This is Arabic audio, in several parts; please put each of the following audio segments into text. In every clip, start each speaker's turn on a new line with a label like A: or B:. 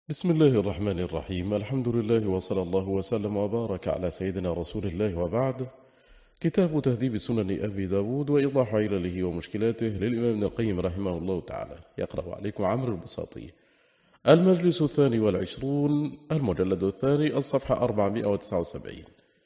A: بسم الله الرحمن الرحيم. الحمد لله وصلى الله وسلم وبارك على سيدنا رسول الله وبعد. كتاب تهذيب سنن أبي داود وإيضاح علله ومشكلاته للإمام ابن القيم رحمه الله تعالى. يقرأ عليكم عمرو البساطي. المجلس 22 المجلد الثاني الصفحة 479.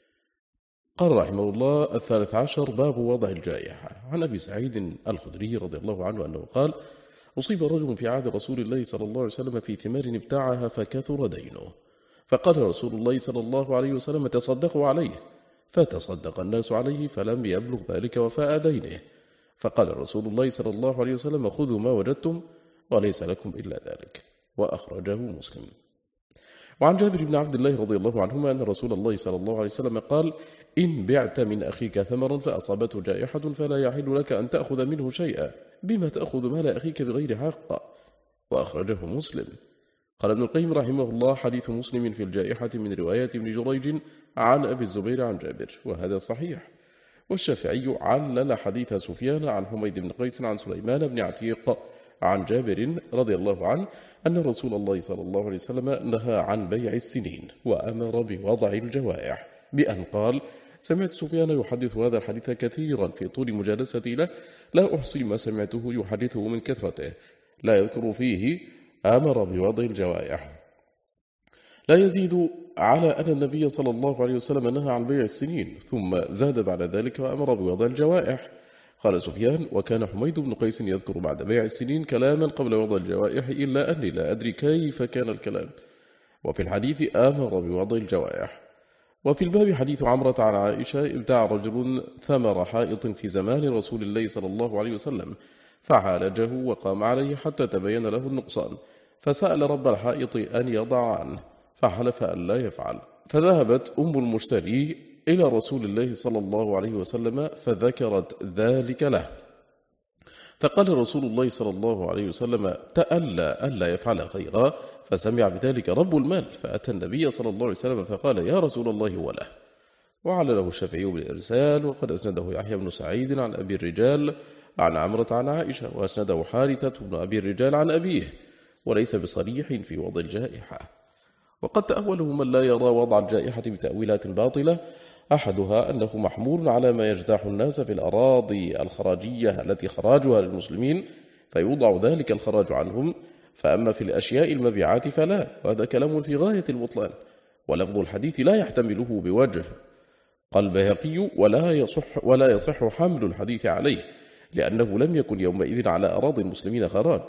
A: قال رحمه الله: 13 باب وضع الجائحة. عن أبي سعيد الخدري رضي الله عنه أنه قال: أصيب رجل في عهد رسول الله صلى الله عليه وسلم في ثمار ابتاعها فكثر دينه، فقال رسول الله صلى الله عليه وسلم: تصدقوا عليه. فتصدق الناس عليه فلم يبلغ ذلك وفاء دينه، فقال رسول الله صلى الله عليه وسلم: خذوا ما وجدتم وليس لكم إلا ذلك. وأخرجه مسلم. وعن جابر بن عبد الله رضي الله عنهما أن رسول الله صلى الله عليه وسلم قال: إن بعت من أخيك ثمرا فأصابته جائحة فلا يحل لك أن تأخذ منه شيئا، بما تأخذ مال أخيك بغير حق. وأخرجه مسلم. قال ابن القيم رحمه الله: حديث مسلم في الجائحة من رواية ابن جريج عن أبي الزبير عن جابر، وهذا صحيح. والشافعي علل حديث سفيان عن حميد بن قيس عن سليمان بن عتيق عن جابر رضي الله عنه أن رسول الله صلى الله عليه وسلم نهى عن بيع السنين وأمر بوضع الجوائح، بأن قال: سمعت سفيان يحدث هذا الحديث كثيرا في طول مجالستي له، لا أحصي ما سمعته يحدثه من كثرته، لا يذكر فيه أمر بوضع الجوائح، لا يزيد على أن النبي صلى الله عليه وسلم نهى عن بيع السنين، ثم زاد بعد ذلك وأمر بوضع الجوائح. قال سفيان: وكان حميد بن قيس يذكر بعد بيع السنين كلاما قبل وضع الجوائح، إلا أني لا أدري كيف كان الكلام. وفي الحديث آمر بوضع الجوائح. وفي الباب حديث عمرة عن عائشة: ابتاع رجل ثمر حائط في زمان رسول الله صلى الله عليه وسلم، فعالجه وقام عليه حتى تبين له النقصان، فسأل رب الحائط أن يضع عنه، فحلف أن لا يفعل، فذهبت أم المشتري إلى رسول الله صلى الله عليه وسلم فذكرت ذلك له، فقال رسول الله صلى الله عليه وسلم: تألى ألا يفعل خيرا، فسمع بذلك رب المال، فأتى النبي صلى الله عليه وسلم فقال: يا رسول الله وله. وعلله الشافعي بالإرسال، وقد أسنده يحيى بن سعيد عن أبي الرجال عن عمرة عن عائشة، وأسنده حارثة بن أبي الرجال عن أبيه، وليس بصريح في وضع الجائحة. وقد تأوله من لا يرى وضع الجائحة بتأويلات باطلة، أحدها أنه محمول على ما يجتاح الناس في الأراضي الخراجية التي خراجها للمسلمين، فيوضع ذلك الخراج عنهم، فأما في الأشياء المبيعات فلا، وهذا كلام في غاية البطلان، ولفظ الحديث لا يحتمله بوجه. قال البيهقي: ولا يصح حمل الحديث عليه، لأنه لم يكن يومئذ على أراضي المسلمين خراج.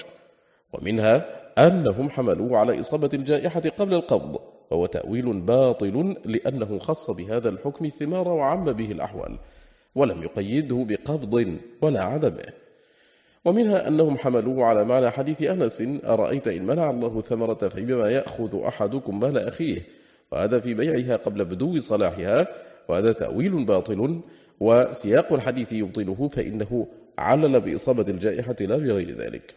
A: ومنها أنهم حملوه على إصابة الجائحة قبل القبض، وهو تأويل باطل، لأنه خص بهذا الحكم الثمار وعم به الأحوال، ولم يقيده بقبض ولا عدمه. ومنها أنهم حملوه على معنى حديث أنس: أرأيت إن منع الله الثمرة فبما يأخذ أحدكم مال أخيه، وهذا في بيعها قبل بدو صلاحها، وهذا تأويل باطل، وسياق الحديث يبطله، فإنه علل بإصابة الجائحة لا بغير ذلك.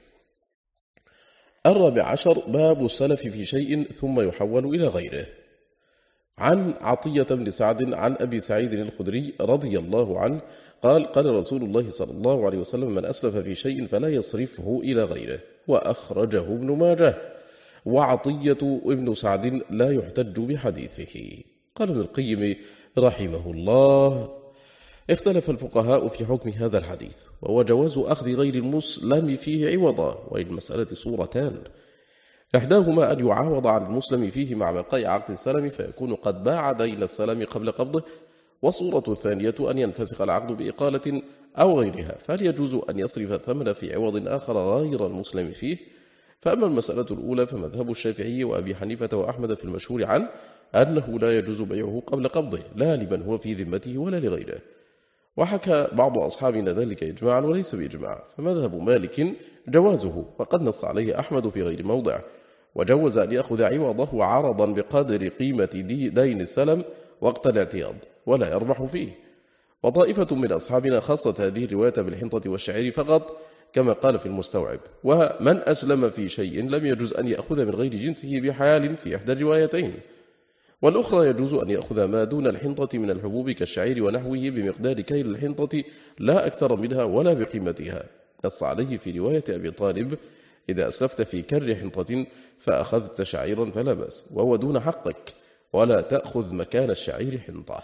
A: 14 باب السلف في شيء ثم يحول إلى غيره. عن عطية بن سعد عن أبي سعيد الخدري رضي الله عنه قال: قال رسول الله صلى الله عليه وسلم: من أسلف في شيء فلا يصرفه إلى غيره. وأخرجه ابن ماجه. وعطية ابن سعد لا يحتج بحديثه. قال ابن القيم رحمه الله: اختلف الفقهاء في حكم هذا الحديث، وهو جواز أخذ غير المسلم فيه عوضا، وللمسألة صورتان: إحداهما أن يعاوض عن المسلم فيه مع بقاء عقد السلم، فيكون قد باع دين السلم قبل قبضه، والصورة الثانية أن ينفسخ العقد بإقالة أو غيرها، فهل يجوز أن يصرف الثمن في عوض آخر غير المسلم فيه؟ فأما المسألة الأولى فمذهب الشافعي وأبي حنيفة وأحمد في المشهور عنه أنه لا يجوز بيعه قبل قبضه، لا لمن هو في ذمته ولا لغيره. وحكى بعض أصحابنا ذلك إجماعا وليس بإجماع، فمذهب مالك جوازه، وقد نص عليه أحمد في غير موضع، وجوز أن يأخذ عوضه عرضا بقدر قيمة دين السلم وقت الاعتياض ولا يربح فيه. وطائفة من أصحابنا خصت هذه الرواية بالحنطة والشعير فقط، كما قال في المستوعب: ومن أسلم في شيء لم يجوز أن يأخذ من غير جنسه بحال في إحدى الروايتين. والأخرى يجوز أن يأخذ ما دون الحنطة من الحبوب كالشعير ونحوه بمقدار كيل الحنطة لا أكثر منها ولا بقيمتها، نص عليه في رواية أبي طالب: إذا أسلفت في كر حنطة فأخذت شعيرا فلا بأس، وهو دون حقك، ولا تأخذ مكان الشعير حنطة.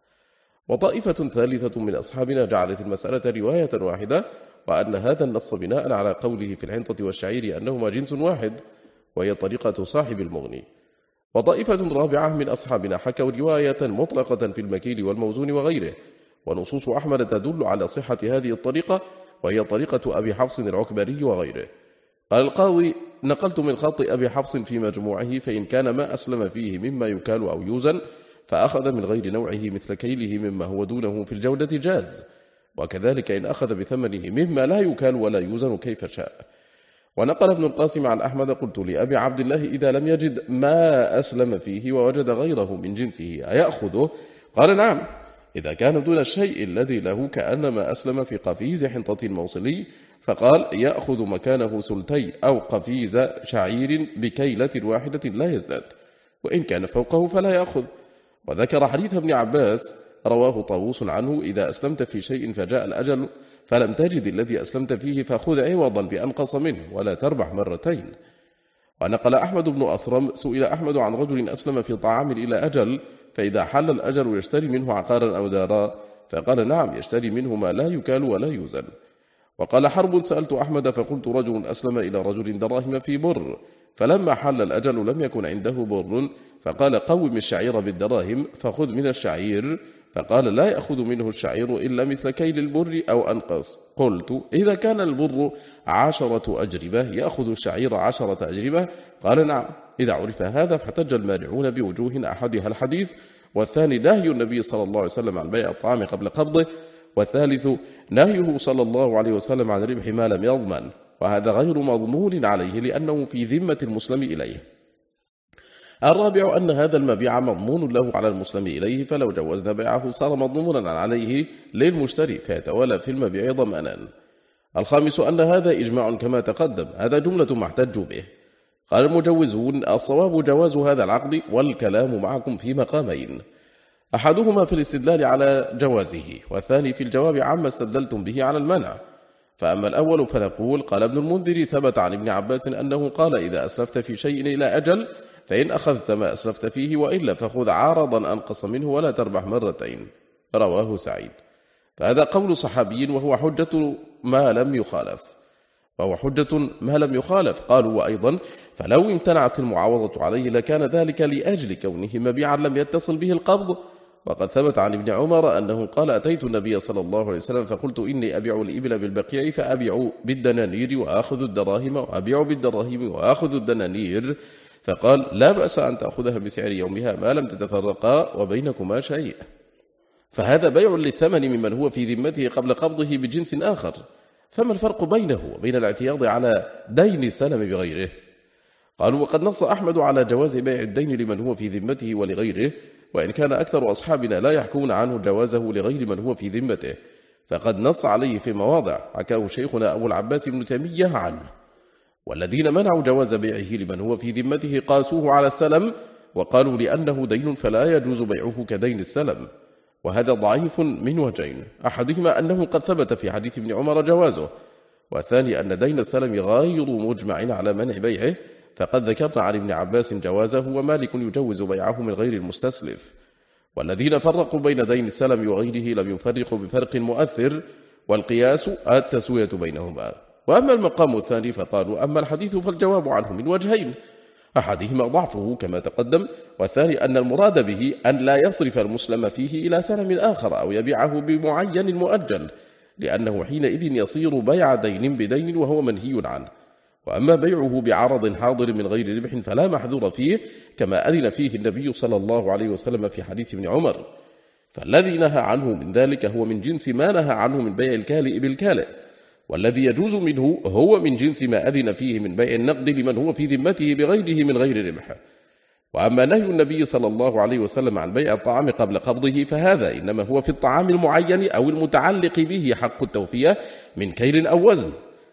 A: وطائفة ثالثة من أصحابنا جعلت المسألة رواية واحدة، وأن هذا النص بناء على قوله في الحنطة والشعير أنهما جنس واحد، وهي طريقة صاحب المغني. وطائفة رابعة من أصحابنا حكوا رواية مطلقة في المكيل والموزون وغيره، ونصوص أحمد تدل على صحة هذه الطريقة، وهي طريقة أبي حفص العكبري وغيره. قال القاضي: نقلت من خط أبي حفص في مجموعه، فإن كان ما أسلم فيه مما يكال أو يوزن فأخذ من غير نوعه مثل كيله مما هو دونه في الجودة جاز، وكذلك إن أخذ بثمنه مما لا يكال ولا يوزن كيف شاء. ونقل ابن القاسم عن أحمد: قلت لأبي عبد الله: إذا لم يجد ما أسلم فيه ووجد غيره من جنسه أيأخذه؟ قال: نعم، إذا كان دون الشيء الذي له كأنما أسلم في قفيز حنطة موصلي، فقال: يأخذ مكانه سلتي أو قفيز شعير بكيلة واحدة لا يزداد، وإن كان فوقه فلا يأخذ. وذكر حديث ابن عباس رواه طاووس عنه: إذا أسلمت في شيء فجاء الأجل فلم تجد الذي أسلمت فيه فخذ عوضا بأنقص منه ولا تربح مرتين. ونقل أحمد بن أصرم: سئل أحمد عن رجل أسلم في طعام إلى أجل، فإذا حل الأجل يشتري منه عقارا أو دارا؟ فقال: نعم، يشتري منه ما لا يكال ولا يوزن. وقال حرب: سألت أحمد فقلت: رجل أسلم إلى رجل دراهم في بر، فلما حل الأجل لم يكن عنده بر، فقال: قوم الشعير بالدراهم فخذ من الشعير، فقال: لا يأخذ منه الشعير إلا مثل كيل البر أو أنقص. قلت: إذا كان البر 10 أجربة يأخذ الشعير 10 أجربة؟ قال: نعم. إذا عرف هذا فاحتج المانعون بوجوه، أحدها الحديث، والثاني نهي النبي صلى الله عليه وسلم عن بيع الطعام قبل قبضه، والثالث نهيه صلى الله عليه وسلم عن ربح ما لم يضمن، وهذا غير مضمون عليه لأنه في ذمة المسلم إليه. الرابع أن هذا المبيع مضمون له على المسلم إليه، فلو جوزنا بيعه صار مضمونا عليه للمشتري فيتولى في المبيع ضمانا. الخامس أن هذا إجماع كما تقدم، هذا جملة ما احتجوا به. قال المجوزون: الصواب جواز هذا العقد، والكلام معكم في مقامين، أحدهما في الاستدلال على جوازه، والثاني في الجواب عما استدلتم به على المنع. فأما الأول فنقول: قال ابن المنذر: ثبت عن ابن عباس أنه قال: إذا أسلفت في شيء إلى أجل فإن أخذت ما أسلفت فيه، وإلا فخذ عارضا أنقص منه ولا تربح مرتين. رواه سعيد. فهذا قول صحابي وهو حجة ما لم يخالف. قالوا: وأيضا فلو امتنعت المعاوضة عليه لكان ذلك لأجل كونه مبيعا لم يتصل به القبض. وقد ثبت عن ابن عمر أنه قال: أتيت النبي صلى الله عليه وسلم فقلت: إني أبيع الإبل بالبقيع فأبيع بالدنانير وآخذ الدراهم، وأبيع بالدراهم وآخذ الدنانير، فقال: لا بأس أن تأخذها بسعر يومها ما لم تتفرقا وبينكما شيء. فهذا بيع للثمن ممن هو في ذمته قبل قبضه بجنس آخر، فما الفرق بينه وبين الاعتياض على دين السلم بغيره؟ قالوا: وقد نص أحمد على جواز بيع الدين لمن هو في ذمته ولغيره، وإن كان أكثر أصحابنا لا يحكون عنه جوازه لغير من هو في ذمته، فقد نص عليه في مواضع حكاه شيخنا أبو العباس بن تيمية عنه. والذين منعوا جواز بيعه لمن هو في ذمته قاسوه على السلم، وقالوا: لأنه دين فلا يجوز بيعه كدين السلم، وهذا ضعيف من وجهين: أحدهما أنه قد ثبت في حديث ابن عمر جوازه، والثاني أن دين السلم غير مجمع على منع بيعه، فقد ذكرنا عن ابن عباس جوازه، ومالك يجوز بيعه من غير المستسلف. والذين فرقوا بين دين السلم وغيره لم يفرقوا بفرق مؤثر، والقياس التسوية بينهما. وأما المقام الثاني فقالوا: أما الحديث فالجواب عنه من وجهين: أحدهما ضعفه كما تقدم، والثاني أن المراد به أن لا يصرف المسلم فيه إلى سلم آخر أو يبيعه بمعين مؤجل، لأنه حينئذ يصير بيع دين بدين وهو منهي عنه. وأما بيعه بعرض حاضر من غير ربح فلا محذور فيه، كما أذن فيه النبي صلى الله عليه وسلم في حديث ابن عمر. فالذي نهى عنه من ذلك هو من جنس ما نهى عنه من بيع الكالئ بالكالئ، والذي يجوز منه هو من جنس ما أذن فيه من بيع النقد لمن هو في ذمته بغيره من غير ربح. وأما نهي النبي صلى الله عليه وسلم عن بيع الطعام قبل قبضه فهذا إنما هو في الطعام المعين أو المتعلق به حق التوفية من كيل أو وزن،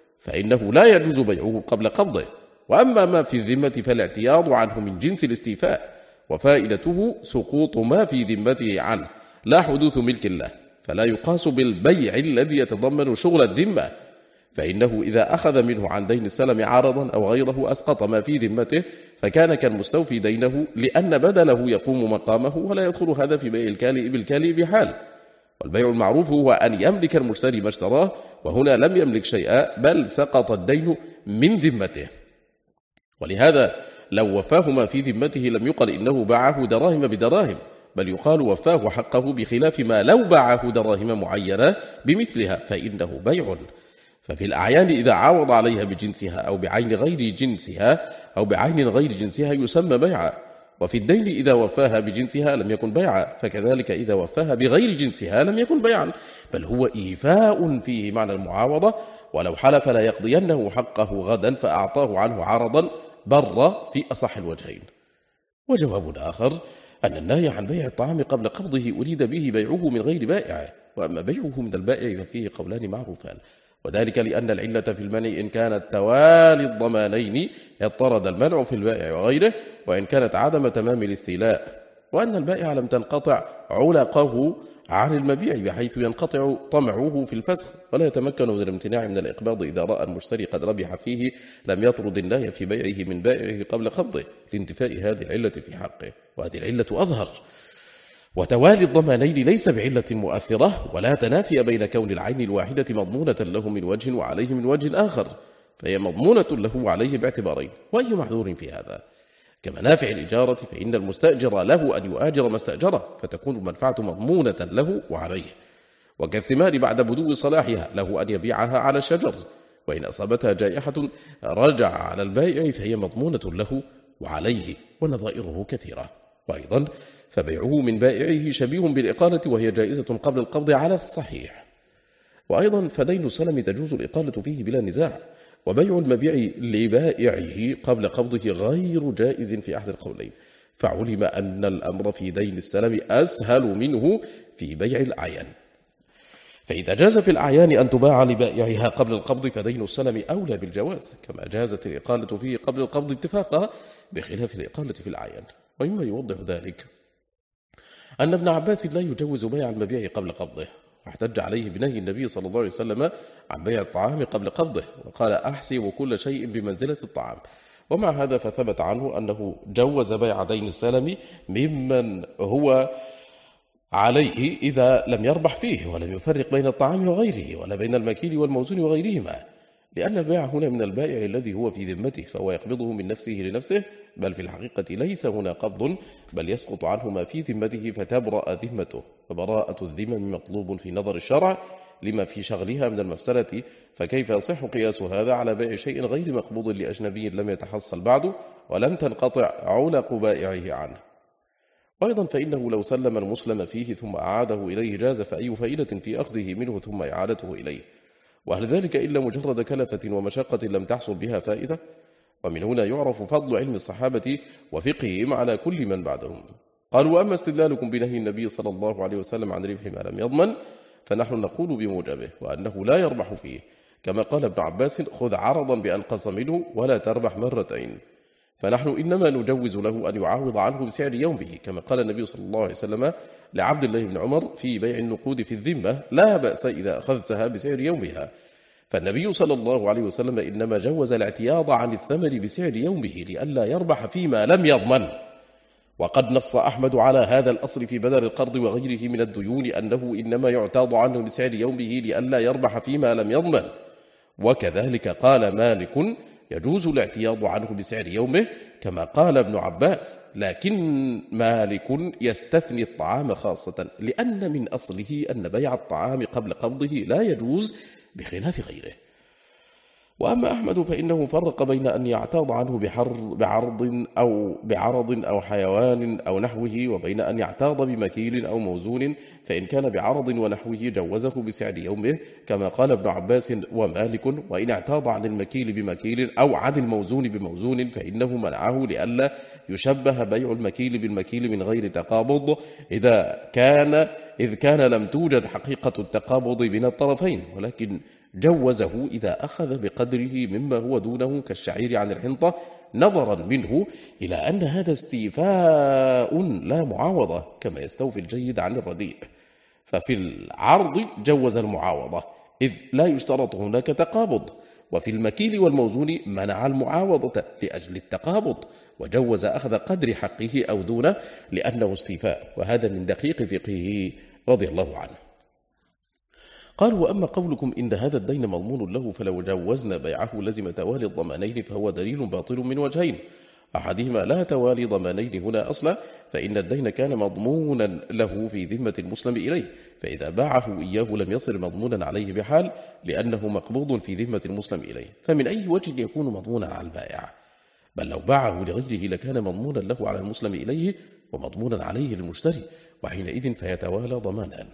A: فإنه لا يجوز بيعه قبل قبضه. وأما ما في الذمة فالاعتياض عنه من جنس الاستيفاء، وفائدته سقوط ما في ذمته عنه لا حدوث ملك له، فلا يقاس بالبيع الذي يتضمن شغل الذمة، فإنه إذا أخذ منه عن دين السلم عرضا أو غيره أسقط ما في ذمته، فكان كالمستوفي دينه، لأن بدله يقوم مقامه، ولا يدخل هذا في بيع الكالئ بالكالئ بحال. والبيع المعروف هو أن يملك المشتري ما اشتراه، وهنا لم يملك شيئا، بل سقط الدين من ذمته. ولهذا لو وفاه ما في ذمته لم يقل إنه باعه دراهم بدراهم، بل يقال وفاه حقه، بخلاف ما لو باعه دراهم معينة بمثلها فإنه بيع. ففي الأعيان إذا عاوض عليها بجنسها أو بعين غير جنسها يسمى بيعا. وفي الدين إذا وفاها بجنسها لم يكن بيعا، فكذلك إذا وفاها بغير جنسها لم يكن بيعا، بل هو إيفاء فيه معنى المعاوضة. ولو حلف لا يقضينه حقه غدا فأعطاه عنه عرضا بر في أصح الوجهين. وجواب آخر أن النهي عن بيع الطعام قبل قبضه أريد به بيعه من غير بائع، وأما بيعه من البائع ففيه قولان معروفان، وذلك لأن العلة في المنع إن كانت توالي الضمانين اضطرد المنع في البائع وغيره، وإن كانت عدم تمام الاستيلاء، وأن البائع لم تنقطع علقه عن المبيع بحيث ينقطع طمعه في الفسخ، ولا يتمكن من الامتناع من الإقباض إذا رأى المشتري قد ربح فيه، لم يطرد النهي في بيعه من بائعه قبل قبضه لانتفاء هذه العلة في حقه، وهذه العلة أظهر. وتوالي الضمانين ليس بعلة مؤثرة، ولا تنافي بين كون العين الواحدة مضمونة له من وجه وعليه من وجه آخر، فهي مضمونة له وعليه باعتبارين، وأي معذور في هذا؟ كمنافع الإجارة، فإن المستأجر له أن يؤاجر ما استأجره، فتكون المنفعة مضمونة له وعليه. وكالثمار بعد بدو صلاحها له أن يبيعها على الشجر، وإن أصابتها جائحة رجع على البائع فهي مضمونة له وعليه، ونظائره كثيرة. وأيضا فبيعه من بائعه شبيه بالإقالة، وهي جائزة قبل القبض على الصحيح. وأيضا فدين السلم تجوز الإقالة فيه بلا نزاع، وبيع المبيع لبائعه قبل قبضه غير جائز في أحد القولين، فعلم أن الأمر في دين السلم أسهل منه في بيع الأعيان. فإذا جاز في الأعيان أن تباع لبائعها قبل القبض فدين السلم أولى بالجواز، كما جازت الإقالة فيه قبل القبض اتفاقا، بخلاف الإقالة في الأعيان. ومما يوضح ذلك أن ابن عباس لا يجوز بيع المبيع قبل قبضه، واحتج عليه بنهي النبي صلى الله عليه وسلم عن بيع الطعام قبل قبضه، وقال أحسب كل شيء بمنزلة الطعام. ومع هذا فثبت عنه أنه جوز بيع دين السلم ممن هو عليه إذا لم يربح فيه، ولم يفرق بين الطعام وغيره، ولا بين المكيل والموزون وغيرهما، لأن البيع هنا من البائع الذي هو في ذمته، فهو يقبضه من نفسه لنفسه، بل في الحقيقة ليس هنا قبض، بل يسقط عنه ما في ذمته فتبرأ ذمته. فبراءة الذمم مطلوب في نظر الشرع لما في شغلها من المفسدة، فكيف يصح قياس هذا على بيع شيء غير مقبوض لأجنبي لم يتحصل بعد، ولم تنقطع علق بائعه عنه؟ وأيضا فإنه لو سلم المسلم فيه ثم أعاده إليه جاز، فأي فائدة في أخذه منه ثم إعادته إليه؟ وهل ذلك إلا مجرد كلفة ومشقة لم تحصل بها فائدة؟ ومن هنا يعرف فضل علم الصحابة وفقههم على كل من بعدهم. قالوا: وأما استدلالكم بنهي النبي صلى الله عليه وسلم عن ربح ما لم يضمن، فنحن نقول بموجبه، وأنه لا يربح فيه، كما قال ابن عباس: خذ عرضا بأنقص منه ولا تربح مرتين. فنحن إنما نجوز له أن يعاوض عنه بسعر يومه، كما قال النبي صلى الله عليه وسلم لعبد الله بن عمر في بيع النقود في الذمة: لا بأس إذا أخذتها بسعر يومها. فالنبي صلى الله عليه وسلم إنما جوز الاعتياض عن الثمن بسعر يومه لئلا يربح فيما لم يضمن. وقد نص أحمد على هذا الأصل في بدل القرض وغيره من الديون، أنه إنما يعتاض عنه بسعر يومه لئلا يربح فيما لم يضمن. وكذلك قال مالك: يجوز الاعتياض عنه بسعر يومه، كما قال ابن عباس، لكن مالك يستثني الطعام خاصة، لأن من أصله أن بيع الطعام قبل قبضه لا يجوز بخلاف غيره. وأما أحمد فإنه فرق بين أن يعتاض عنه بعرض أو حيوان أو نحوه، وبين أن يعتاض بمكيل أو موزون، فإن كان بعرض ونحوه جوزه بسعر يومه، كما قال ابن عباس ومالك. وإن اعتاض عن المكيل بمكيل أو عن الموزون بموزون فإنه منعه، لئلا يشبه بيع المكيل بالمكيل من غير تقابض، إذ كان لم توجد حقيقة التقابض بين الطرفين، ولكن جوزه إذا أخذ بقدره مما هو دونه كالشعير عن الحنطة، نظرا منه إلى أن هذا استيفاء لا معاوضة، كما يستوفي الجيد عن الرديء. ففي العرض جوز المعاوضة إذ لا يشترط هناك تقابض. وفي المكيل والموزون منع المعاوضة لأجل التقابض، وجوز أخذ قدر حقه أو دونه لأنه استيفاء، وهذا من دقيق فقهه رضي الله عنه. قال: وأما قولكم إن هذا الدين مضمون له فلو جوزنا بيعه لزم توالي الضمانين، فهو دليل باطل من وجهين: أحدهما لا توالي ضمانين هنا أصلا، فإن الدين كان مضمونا له في ذمة المسلم إليه، فإذا باعه إياه لم يصر مضمونا عليه بحال، لأنه مقبوض في ذمة المسلم إليه، فمن أي وجه يكون مضمونا على البائع؟ بل لو باعه لغيره لكان مضمونا له على المسلم إليه ومضمونا عليه للمشتري، وحينئذ فيتوالى ضمانان.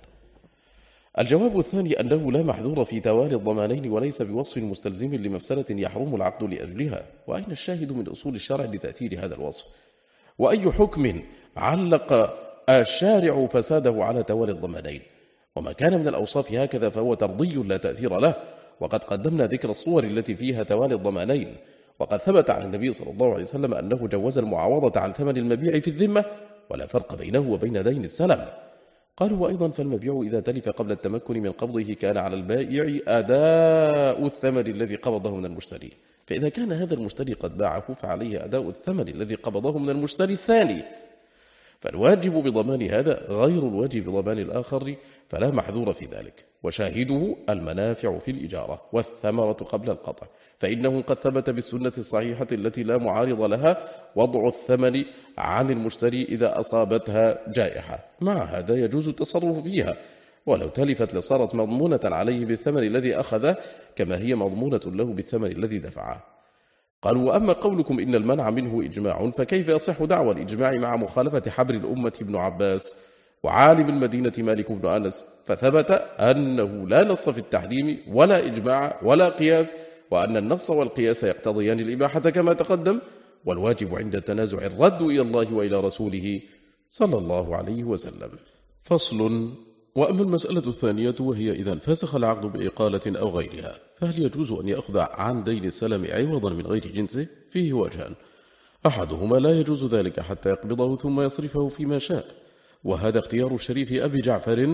A: الجواب الثاني أنه لا محذور في توالي الضمانين، وليس بوصف مستلزم لمفسدة يحرم العقد لأجلها، وأين الشاهد من أصول الشرع لتأثير هذا الوصف؟ وأي حكم علق الشارع فساده على توالي الضمانين؟ وما كان من الأوصاف هكذا فهو ترضي لا تأثير له، وقد قدمنا ذكر الصور التي فيها توالي الضمانين، وقد ثبت عن النبي صلى الله عليه وسلم أنه جوز المعاوضة عن ثمن المبيع في الذمة، ولا فرق بينه وبين دين السلم. قالوا: وأيضا فالمبيع إذا تلف قبل التمكن من قبضه كان على البائع أداء الثمن الذي قبضه من المشتري، فإذا كان هذا المشتري قد باعه فعليه أداء الثمن الذي قبضه من المشتري الثاني، فالواجب بضمان هذا غير الواجب بضمان الآخر، فلا محذور في ذلك. وشاهده المنافع في الإجارة والثمرة قبل القطع، فإنه قد ثبت بالسنة الصحيحة التي لا معارض لها وضع الثمن عن المشتري إذا أصابتها جائحة، مع هذا يجوز التصرف فيها، ولو تلفت لصارت مضمونة عليه بالثمن الذي أخذه كما هي مضمونة له بالثمن الذي دفعه. قالوا: وأما قولكم إن المنع منه إجماع، فكيف يصح دعوى الإجماع مع مخالفة حبر الأمة ابن عباس وعالم المدينة مالك بن أنس، فثبت أنه لا نص في التحريم ولا إجماع ولا قياس، وأن النص والقياس يقتضيان الإباحة كما تقدم، والواجب عند التنازع الرد إلى الله وإلى رسوله صلى الله عليه وسلم. فصل. وأما المسألة الثانية وهي إذا انفسخ العقد بإقالة أو غيرها، فهل يجوز أن يأخذ عن دين السلم عوضا من غير جنسه؟ فيه وجهان: أحدهما لا يجوز ذلك حتى يقبضه ثم يصرفه فيما شاء، وهذا اختيار الشريف أبي جعفر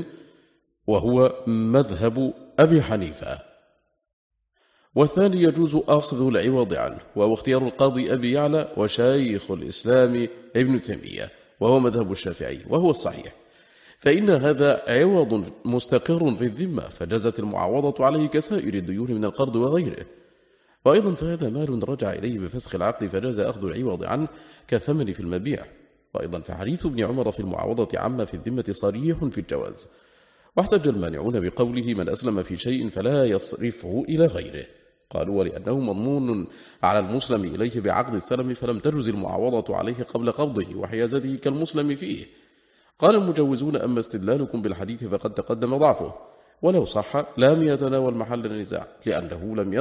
A: وهو مذهب أبي حنيفة. والثاني يجوز أخذ العوض عنه، وهو اختيار القاضي أبي يعلى وشيخ الإسلام ابن تيمية، وهو مذهب الشافعي وهو الصحيح، فإن هذا عوض مستقر في الذمة، فجازت المعاوضة عليه كسائر الديون من القرض وغيره. وأيضا فهذا مال رجع إليه بفسخ العقد فجاز أخذ العوض عنه كثمن في المبيع. وأيضا فحديث ابن عمر في المعاوضة عما في الذمة صريح في الجواز. واحتج المانعون بقوله: من أسلم في شيء فلا يصرفه إلى غيره. قالوا: ولأنه مضمون على المسلم إليه بعقد السلم فلم تجز المعاوضة عليه قبل قبضه وحيازته كالمسلم فيه. قال المجوزون: أما استدلالكم بالحديث فقد تقدم ضعفه، ولو صح لم يتناول محل النزاع، لأنه لم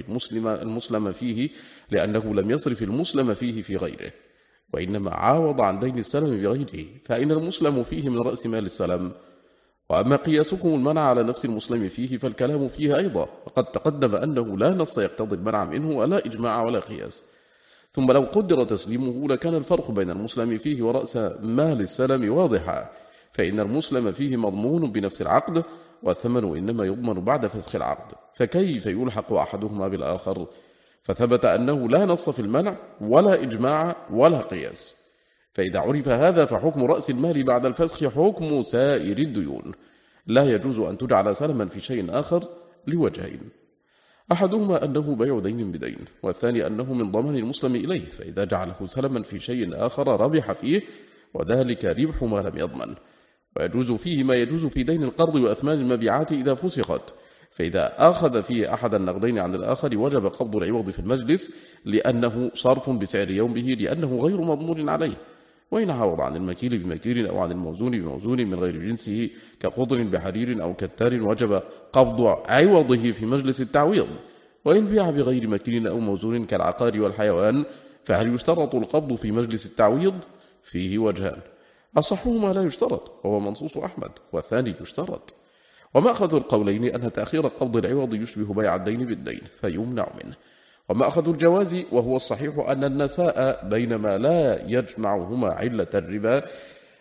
A: يصرف المسلم فيه في غيره، وإنما عاوض عن دين السلم بغيره، فإن المسلم فيه من رأس مال السلم. وأما قياسكم المنع على نفس المسلم فيه فالكلام فيه أيضا، وقد تقدم أنه لا نص يقتضي المنع منه ولا إجماع ولا قياس. ثم لو قدر تسليمه لكان الفرق بين المسلم فيه ورأس مال السلم واضحا، فإن المسلم فيه مضمون بنفس العقد، والثمن إنما يضمن بعد فسخ العقد، فكيف يلحق أحدهما بالآخر؟ فثبت أنه لا نص في المنع ولا إجماع ولا قياس. فإذا عرف هذا فحكم رأس المال بعد الفسخ حكم سائر الديون، لا يجوز أن تجعل سلما في شيء آخر لوجهين: أحدهما أنه بيع دين بدين، والثاني أنه من ضمان المسلم إليه، فإذا جعله سلما في شيء آخر ربح فيه، وذلك ربح ما لم يضمن. ويجوز فيه ما يجوز في دين القرض وأثمان المبيعات إذا فسخت، فإذا أخذ فيه أحد النقدين عن الآخر وجب قبض العوض في المجلس، لأنه صرف بسعر يومه لأنه غير مضمون عليه. وإن عوض عن المكيل بمكيل أو عن الموزون بموزون من غير جنسه كقطر بحرير أو كتار وجب قبض عوضه في مجلس التعويض. وإن بيع بغير مكيل أو موزون كالعقار والحيوان فهل يشترط القبض في مجلس التعويض؟ فيه وجهان: أصحهما لا يشترط وهو منصوص أحمد، والثاني يشترط. ومأخذ القولين أن تأخير قبض العوض يشبه بيع الدين بالدين فيمنع منه. ومأخذ الجواز وهو الصحيح أن النساء بينما لا يجمعهما علة الربا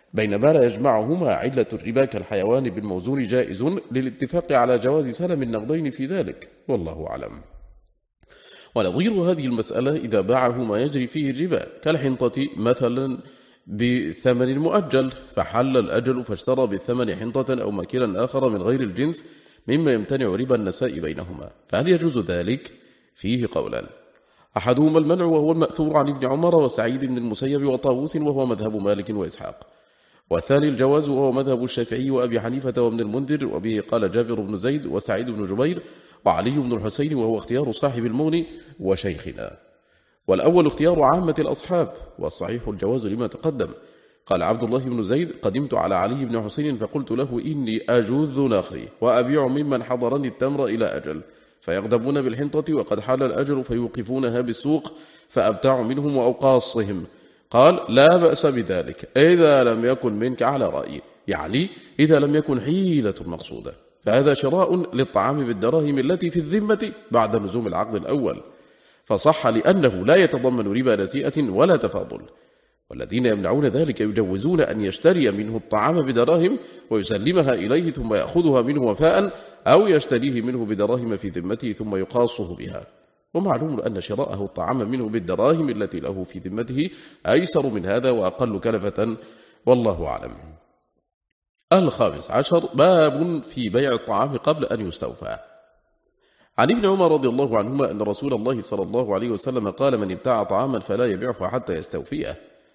A: بينما لا يجمعهما علة الربا كالحيوان بالموزون جائز للاتفاق على جواز سلم النقدين في ذلك، والله أعلم. ونظير هذه المسألة إذا باعه ما يجري فيه الربا كالحنطة مثلا بثمن مؤجل، فحل الأجل فاشترى بالثمن حنطة أو ماكلا آخر من غير الجنس مما يمتنع ربا النساء بينهما، فهل يجوز ذلك؟ فيه قولان، أحدهما المنع وهو المأثور عن ابن عمر وسعيد بن المسيب وطاووس وهو مذهب مالك وإسحاق، والثاني الجواز وهو مذهب الشافعي وأبي حنيفة وابن المنذر، وبه قال جابر بن زيد وسعيد بن جبير وعلي بن الحسين، وهو اختيار صاحب المغني وشيخنا. والأول اختيار عامة الأصحاب، والصحيح الجواز لما تقدم. قال عبد الله بن زيد: قدمت على علي بن حسين فقلت له: إني أجوذ نخري وأبيع ممن حضرني التمر إلى أجل، فيغضبون بالحنطة وقد حال الأجل فيوقفونها بالسوق فأبتاع منهم وأوقاصهم. قال: لا بأس بذلك إذا لم يكن منك على رأيي، يعني إذا لم يكن حيلة مقصودة، فهذا شراء للطعام بالدراهم التي في الذمة بعد لزوم العقد الأول، فصح لأنه لا يتضمن ربا نسيئة ولا تفاضل. والذين يمنعون ذلك يجوزون أن يشتري منه الطعام بدراهم ويسلمها إليه ثم يأخذها منه وفاء، أو يشتريه منه بدراهم في ذمته ثم يقاصه بها. ومعلوم أن شراءه الطعام منه بالدراهم التي له في ذمته أيسر من هذا وأقل كلفة، والله أعلم. 15 باب في بيع الطعام قبل أن يستوفى. عن ابن عمر رضي الله عنهما أن رسول الله صلى الله عليه وسلم قال: من ابتاع طعاما فلا يبيعه حتى يستوفيه،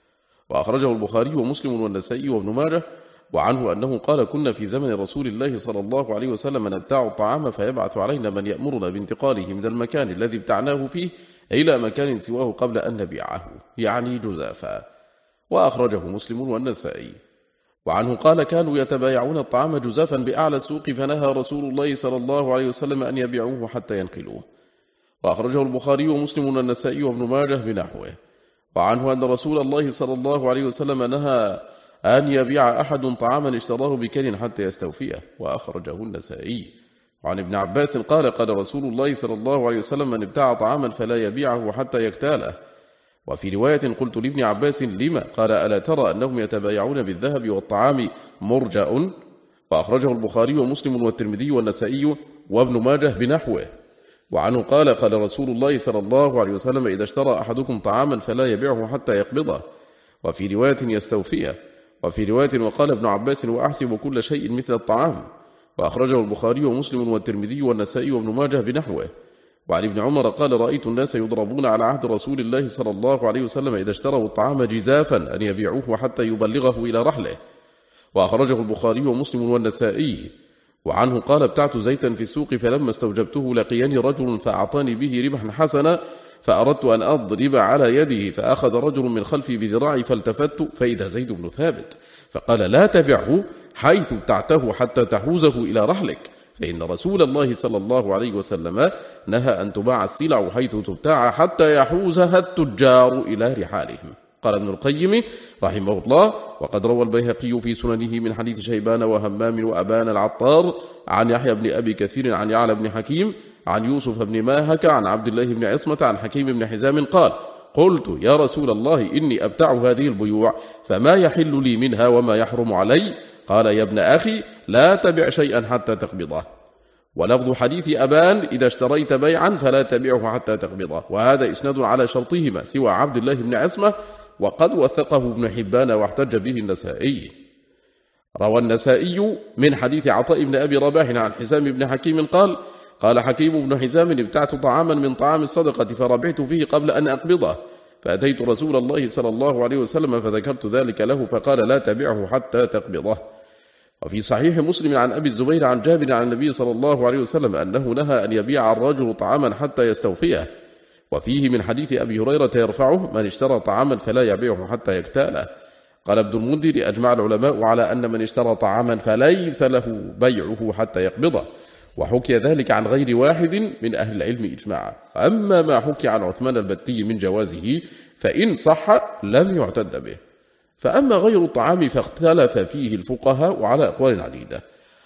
A: وأخرجه البخاري ومسلم والنسائي وابن ماجه. وعنه أنه قال: كنا في زمن رسول الله صلى الله عليه وسلم نبتاع الطعام فيبعث علينا من يأمرنا بانتقاله من المكان الذي ابتعناه فيه إلى مكان سواه قبل أن نبيعه، يعني جزافا. وأخرجه مسلم والنسائي. وعنه قال: كانوا يتبايعون الطعام جزافا بأعلى السوق فنهى رسول الله صلى الله عليه وسلم أن يبيعوه حتى ينقلوه. وأخرجه البخاري ومسلم والنسائي وابن ماجه بنحوه. وعنه أن رسول الله صلى الله عليه وسلم نهى أن يبيع أحد طعاما اشتراه بكل حتى يستوفيه، وأخرجه النسائي. وعن ابن عباس قال: قال رسول الله صلى الله عليه وسلم: من ابتاع طعاما فلا يبيعه حتى يكتاله. وفي رواية: قلت لابن عباس: لما؟ قال: ألا ترى أنهم يتبايعون بالذهب والطعام مرجأ؟ وأخرجه البخاري ومسلم والترمذي والنسائي وابن ماجه بنحوه. وعنه قال: قال رسول الله صلى الله عليه وسلم: إذا اشترى أحدكم طعاما فلا يبيعه حتى يقبضه. وفي رواية: يستوفيه. وفي رواية: وقال ابن عباس: وأحسب كل شيء مثل الطعام. وأخرجه البخاري ومسلم والترمذي والنسائي وابن ماجه بنحوه. وعن ابن عمر قال: رأيت الناس يضربون على عهد رسول الله صلى الله عليه وسلم إذا اشتروا الطعام جزافا أن يبيعوه حتى يبلغه إلى رحله. وأخرجه البخاري ومسلم والنسائي. وعنه قال: ابتعت زيتا في السوق فلما استوجبته لقيني رجل فأعطاني به ربحا حسنا، فأردت أن أضرب على يده، فأخذ رجل من خلفي بذراعي فالتفت فإذا زيد بن ثابت، فقال: لا تبعه حيث ابتعته حتى تحوزه إلى رحلك، فإن رسول الله صلى الله عليه وسلم نهى أن تباع السلع حيث تبتاع حتى يحوزها التجار إلى رحالهم. قال ابن القيم رحمه الله: وقد روى البيهقي في سننه من حديث شيبان وهمام وأبان العطار عن يحيى بن أبي كثير عن يعلى بن حكيم عن يوسف بن ماهك عن عبد الله بن عصمة عن حكيم بن حزام قال: قلت: يا رسول الله، إني أبتع هذه البيوع فما يحل لي منها وما يحرم علي؟ قال: يا ابن أخي، لا تبع شيئا حتى تقبضه. ولفظ حديث أبان: إذا اشتريت بيعا فلا تبعه حتى تقبضه، وهذا إسناد على شرطهما سوى عبد الله بن عصمة، وقد وثقه ابن حبان واحتج به النسائي. روى النسائي من حديث عطاء بن أبي رباح عن حزام بن حكيم قال: قال حكيم بن حزام: ابتعت طعاما من طعام الصدقة فربحت فيه قبل أن أقبضه، فأتيت رسول الله صلى الله عليه وسلم فذكرت ذلك له، فقال: لا تبعه حتى تقبضه. وفي صحيح مسلم عن أبي الزبير عن جابر عن النبي صلى الله عليه وسلم أنه نهى أن يبيع الرجل طعاما حتى يستوفيه. وفيه من حديث أبي هريرة يرفعه: من اشترى طعاما فلا يبيعه حتى يكتاله. قال ابن المنذر: أجمع العلماء على أن من اشترى طعاما فليس له بيعه حتى يقبضه، وحكي ذلك عن غير واحد من أهل العلم إجماعا. أما ما حكي عن عثمان البتي من جوازه فإن صح لم يعتد به. فأما غير الطعام فاختلف فيه الفقهاء على أقوال عديدة،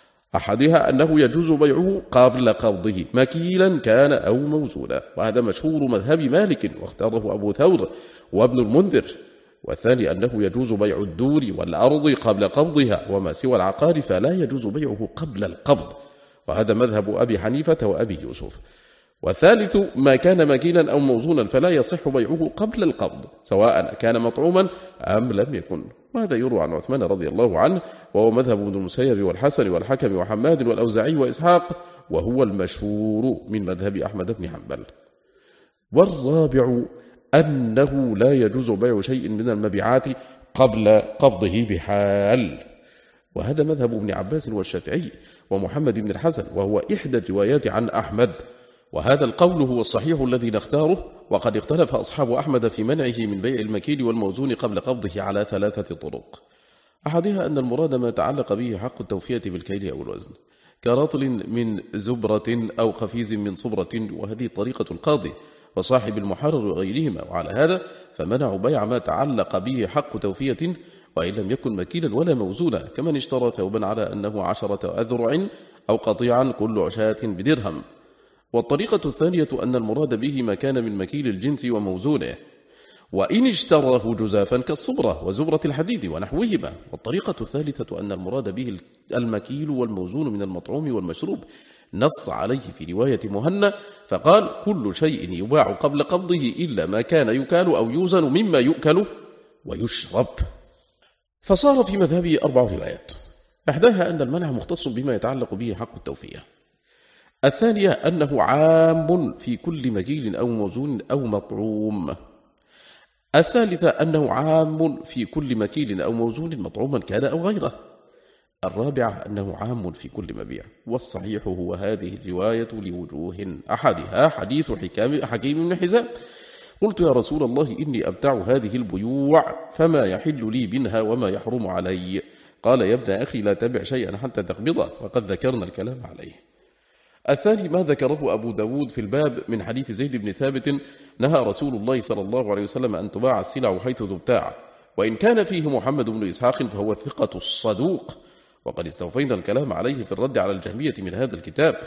A: أحدها أنه يجوز بيعه قبل قبضه مكيلا كان أو موزونا، وهذا مشهور مذهب مالك واختاره أبو ثور وابن المنذر. والثاني أنه يجوز بيع الدور والأرض قبل قبضها، وما سوى العقار فلا يجوز بيعه قبل القبض، وهذا مذهب أبي حنيفة وأبي يوسف. والثالث ما كان مكيلا أو موزونا فلا يصح بيعه قبل القبض سواء كان مطعوما أم لم يكن، وهذا يروى عن عثمان رضي الله عنه، وهو مذهب ابن المسيب والحسن والحكم وحماد والأوزاعي وإسحاق، وهو المشهور من مذهب أحمد بن حنبل. والرابع أنه لا يجوز بيع شيء من المبيعات قبل قبضه بحال، وهذا مذهب ابن عباس والشافعي ومحمد بن الحسن، وهو إحدى الروايات عن أحمد، وهذا القول هو الصحيح الذي نختاره. وقد اختلف أصحاب أحمد في منعه من بيع المكيل والموزون قبل قبضه على 3 طرق. أحدها أن المراد ما تعلق به حق التوفية بالكيل أو الوزن، كرطل من زبرة أو قفيز من صبرة، وهذه طريقة القاضي وصاحب المحرر وغيرهما، وعلى هذا فمنعوا بيع ما تعلق به حق توفية وإن لم يكن مكيلا ولا موزونا، كمن اشترى ثوبا على أنه 10 أذرع أو قطيعا كل شاة بدرهم. والطريقة الثانية أن المراد به ما كان من مكيل الجنس وموزونه، وإن اشتراه جزافا كالصبرة وزبرة الحديد ونحوهما. والطريقة الثالثة أن المراد به المكيل والموزون من المطعوم والمشروب، نص عليه في رواية مهنا فقال: كل شيء يباع قبل قبضه إلا ما كان يكال أو يوزن مما يؤكل ويشرب. فصار في مذهبه 4 روايات، إحداها أن المنع مختص بما يتعلق به حق التوفية، الثانية أنه عام في كل مكيل أو موزون أو مطعوم، الثالثة أنه عام في كل مكيل أو موزون مطعوما كان أو غيره، الرابعة أنه عام في كل مبيع. والصحيح هو هذه الرواية لوجوه، أحدها حديث حكيم بن حزام: قلت يا رسول الله إني أبتاع هذه البيوع فما يحل لي منها وما يحرم علي؟ قال: يا ابن أخي لا تبع شيئا حتى تقبضه، وقد ذكرنا الكلام عليه. الثاني ما ذكره أبو داود في الباب من حديث زيد بن ثابت: نهى رسول الله صلى الله عليه وسلم أن تباع السلع حيث تبتاع، وإن كان فيه محمد بن إسحاق فهو الثقة الصدوق، وقد استوفينا الكلام عليه في الرد على الجهمية من هذا الكتاب.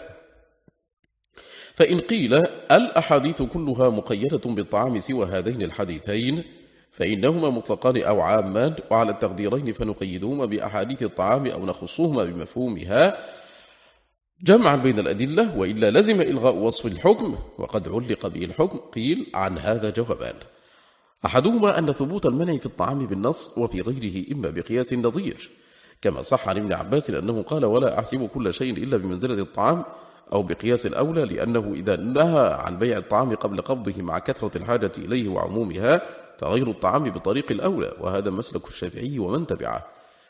A: فإن قيل الأحاديث كلها مقيدة بالطعام سوى هذين الحديثين فإنهما مطلقان أو عامان، وعلى التقديرين فنقيدهما بأحاديث الطعام أو نخصهما بمفهومها جمعا بين الأدلة، وإلا لزم إلغاء وصف الحكم وقد علق به الحكم. قيل عن هذا جوابان: أحدهما أن ثبوت المنع في الطعام بالنص وفي غيره إما بقياس نظير، كما صح عن ابن عباس لأنه قال: ولا أحسب كل شيء إلا بمنزلة الطعام، أو بقياس الأولى لأنه إذا نهى عن بيع الطعام قبل قبضه مع كثرة الحاجة إليه وعمومها فغير الطعام بطريق الأولى، وهذا مسلك الشافعي ومن تبعه.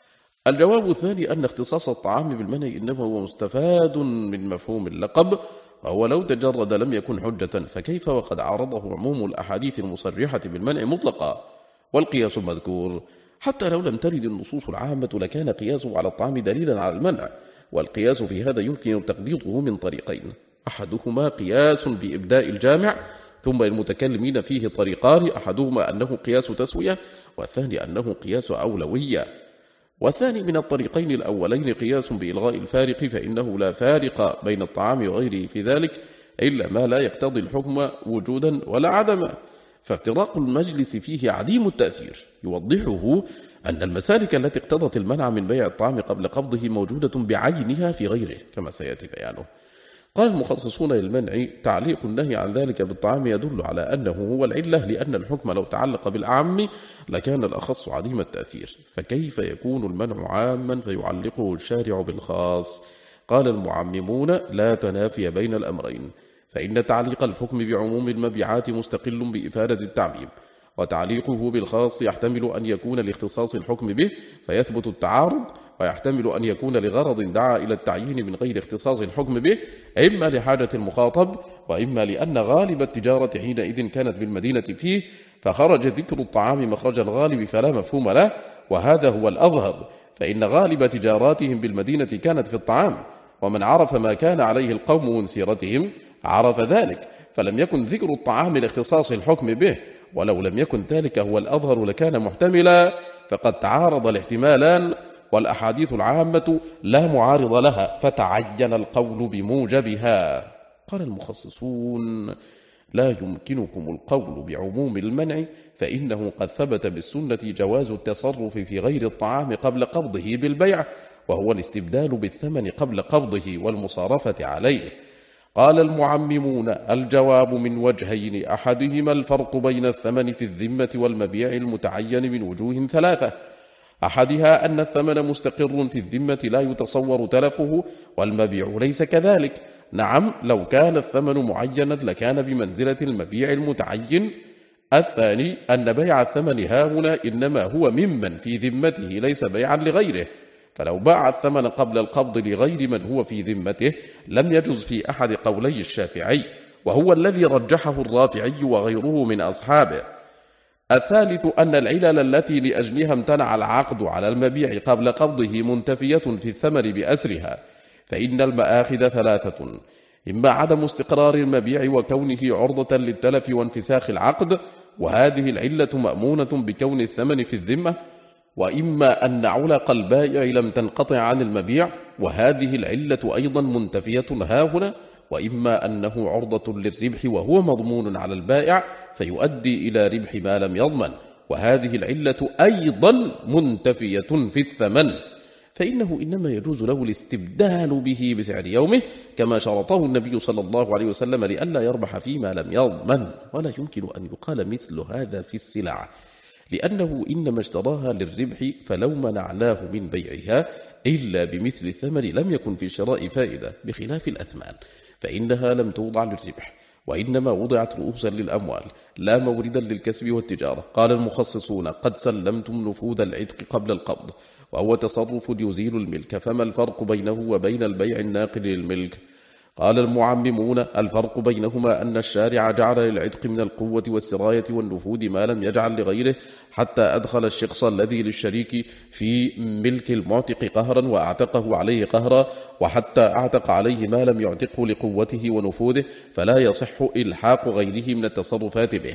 A: الجواب الثاني أن اختصاص الطعام بالمنع إنما هو مستفاد من مفهوم اللقب، وهو لو تجرد لم يكن حجة، فكيف وقد عارضه عموم الأحاديث المصرحة بالمنع مطلقا والقياس مذكور. حتى لو لم ترد النصوص العامة لكان قياسه على الطعام دليلا على المنع، والقياس في هذا يمكن تقديره من طريقين: أحدهما قياس بإبداء الجامع، ثم المتكلمين فيه طريقان: أحدهما أنه قياس تسوية، والثاني أنه قياس أولوية. والثاني من الطريقين الأولين قياس بإلغاء الفارق، فإنه لا فارق بين الطعام وغيره في ذلك إلا ما لا يقتضي الحكم وجودا ولا عدما، فافتراق المجلس فيه عديم التأثير. يوضحه أن المسالك التي اقتضت المنع من بيع الطعام قبل قبضه موجودة بعينها في غيره كما سيأتي بيانه. قال المخصصون للمنع: تعليق النهي عن ذلك بالطعام يدل على أنه هو العلة، لأن الحكم لو تعلق بالأعم لكان الأخص عديم التأثير، فكيف يكون المنع عاما فيعلقه الشارع بالخاص؟ قال المعممون: لا تنافي بين الأمرين، فإن تعليق الحكم بعموم المبيعات مستقل بإفادة التعميم، وتعليقه بالخاص يحتمل أن يكون لاختصاص الحكم به فيثبت التعارض، ويحتمل أن يكون لغرض دعا إلى التعيين من غير اختصاص الحكم به، إما لحاجة المخاطب، وإما لأن غالب التجارة حينئذ كانت بالمدينة فيه، فخرج ذكر الطعام مخرج الغالب فلا مفهوم له، وهذا هو الأظهر، فإن غالب تجاراتهم بالمدينة كانت في الطعام، ومن عرف ما كان عليه القوم من سيرتهم عرف ذلك، فلم يكن ذكر الطعام لاختصاص الحكم به، ولو لم يكن ذلك هو الأظهر لكان محتملا، فقد تعارض الاحتمالان، والأحاديث العامة لا معارض لها، فتعين القول بموجبها. قال المخصصون: لا يمكنكم القول بعموم المنع، فإنه قد ثبت بالسنة جواز التصرف في غير الطعام قبل قبضه بالبيع، وهو الاستبدال بالثمن قبل قبضه والمصارفة عليه. قال المعممون: الجواب من وجهين، أحدهما الفرق بين الثمن في الذمة والمبيع المتعين من وجوه ثلاثة. أحدها أن الثمن مستقر في الذمة لا يتصور تلفه، والمبيع ليس كذلك. نعم، لو كان الثمن معينا لكان بمنزلة المبيع المتعين. الثاني أن بيع الثمن هاهنا إنما هو ممن في ذمته ليس بيعا لغيره، فلو باع الثمن قبل القبض لغير من هو في ذمته لم يجز في أحد قولي الشافعي، وهو الذي رجحه الرافعي وغيره من أصحابه. الثالث أن العلل التي لأجلها امتنع العقد على المبيع قبل قبضه منتفية في الثمن بأسرها، فإن المآخذ ثلاثة: إما عدم استقرار المبيع وكونه عرضة للتلف وانفساخ العقد، وهذه العلة مأمونة بكون الثمن في الذمة، وإما أن علق البائع لم تنقطع عن المبيع، وهذه العلة أيضا منتفية هاهنا، وإما أنه عرضة للربح وهو مضمون على البائع فيؤدي إلى ربح ما لم يضمن، وهذه العلة أيضا منتفية في الثمن، فإنه إنما يجوز له الاستبدال به بسعر يومه كما شرطه النبي صلى الله عليه وسلم لئلا يربح فيما لم يضمن. ولا يمكن أن يقال مثل هذا في السلع، لأنه إنما اشتراها للربح، فلو منعناه من بيعها إلا بمثل الثمن لم يكن في الشراء فائدة، بخلاف الأثمان فإنها لم توضع للربح، وإنما وضعت رؤوسا للأموال لا موردا للكسب والتجارة. قال المخصصون: قد سلمتم نفوذ العتق قبل القبض، وهو تصرف يزيل الملك، فما الفرق بينه وبين البيع الناقل للملك؟ قال المعممون: الفرق بينهما أن الشارع جعل للعتق من القوة والسراية والنفوذ ما لم يجعل لغيره، حتى أدخل الشخص الذي للشريك في ملك المعتق قهرا وأعتقه عليه قهرا، وحتى أعتق عليه ما لم يعتقه لقوته ونفوذه، فلا يصح إلحاق غيره من التصرفات به.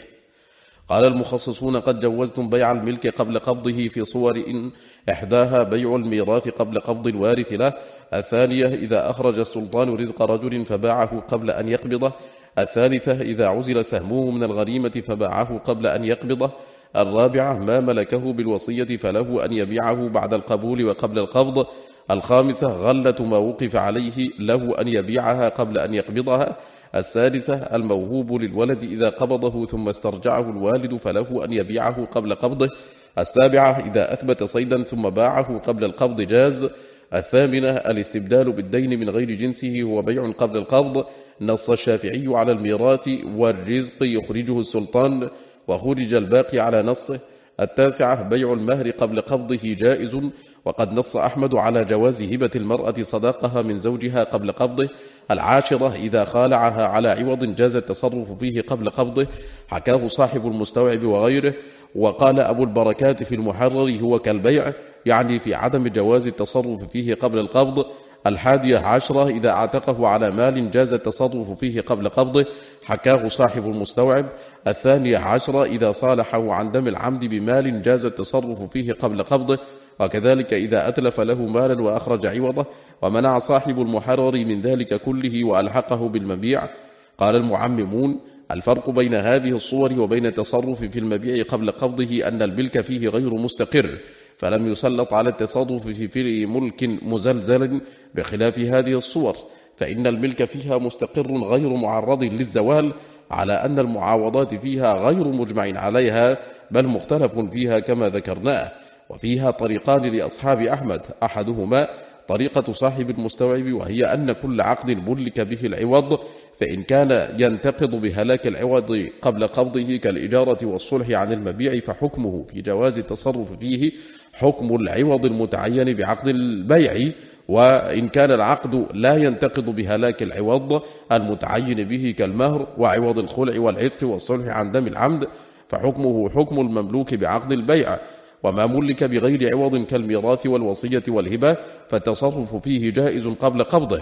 A: قال المخصصون: قد جوزتم بيع الملك قبل قبضه في صور، إن إحداها بيع الميراث قبل قبض الوارث له، الثانية إذا أخرج السلطان رزق رجل فباعه قبل أن يقبضه، الثالثة إذا عزل سهمه من الغنيمة فباعه قبل أن يقبضه، الرابعة ما ملكه بالوصية فله أن يبيعه بعد القبول وقبل القبض، الخامسة غلة ما وقف عليه له أن يبيعها قبل أن يقبضها، السادسة الموهوب للولد إذا قبضه ثم استرجعه الوالد فله أن يبيعه قبل قبضه، السابعة إذا أثبت صيدا ثم باعه قبل القبض جاز، الثامنة الاستبدال بالدين من غير جنسه هو بيع قبل القبض. نص الشافعي على الميراث والرزق يخرجه السلطان، وخرج الباقي على نصه. التاسعة بيع المهر قبل قبضه جائز، وقد نص أحمد على جواز هبة المرأة صداقها من زوجها قبل قبضه. العاشرة إذا خالعها على عوض جاز التصرف فيه قبل قبضه، حكاه صاحب المستوعب وغيره. وقال أبو البركات في المحرر: هو كالبيع، يعني في عدم جواز التصرف فيه قبل القبض. الحادية عشرة إذا اعتقه على مال جاز التصرف فيه قبل قبضه، حكاه صاحب المستوعب. الثانية عشرة إذا صالحه عن دم العمد بمال جاز التصرف فيه قبل قبضه، وكذلك إذا أتلف له مالا وأخرج عوضه، ومنع صاحب المحرر من ذلك كله وألحقه بالمبيع. قال المعممون: الفرق بين هذه الصور وبين التصرف في المبيع قبل قبضه أن الملك فيه غير مستقر، فلم يسلط على التصرف في ملك مزلزل، بخلاف هذه الصور فإن الملك فيها مستقر غير معرض للزوال، على أن المعاوضات فيها غير مجمع عليها بل مختلف فيها كما ذكرناه. وفيها طريقان لأصحاب أحمد: أحدهما طريقة صاحب المستوعب، وهي أن كل عقد ملك به العوض، فإن كان ينتقض بهلاك العوض قبل قبضه كالإجارة والصلح عن المبيع فحكمه في جواز التصرف فيه حكم العوض المتعين بعقد البيع، وإن كان العقد لا ينتقض بهلاك العوض المتعين به كالمهر وعوض الخلع والعتق والصلح عن دم العمد فحكمه حكم المملوك بعقد البيع. وما ملك بغير عوض كالميراث والوصية والهبة فالتصرف فيه جائز قبل قبضه.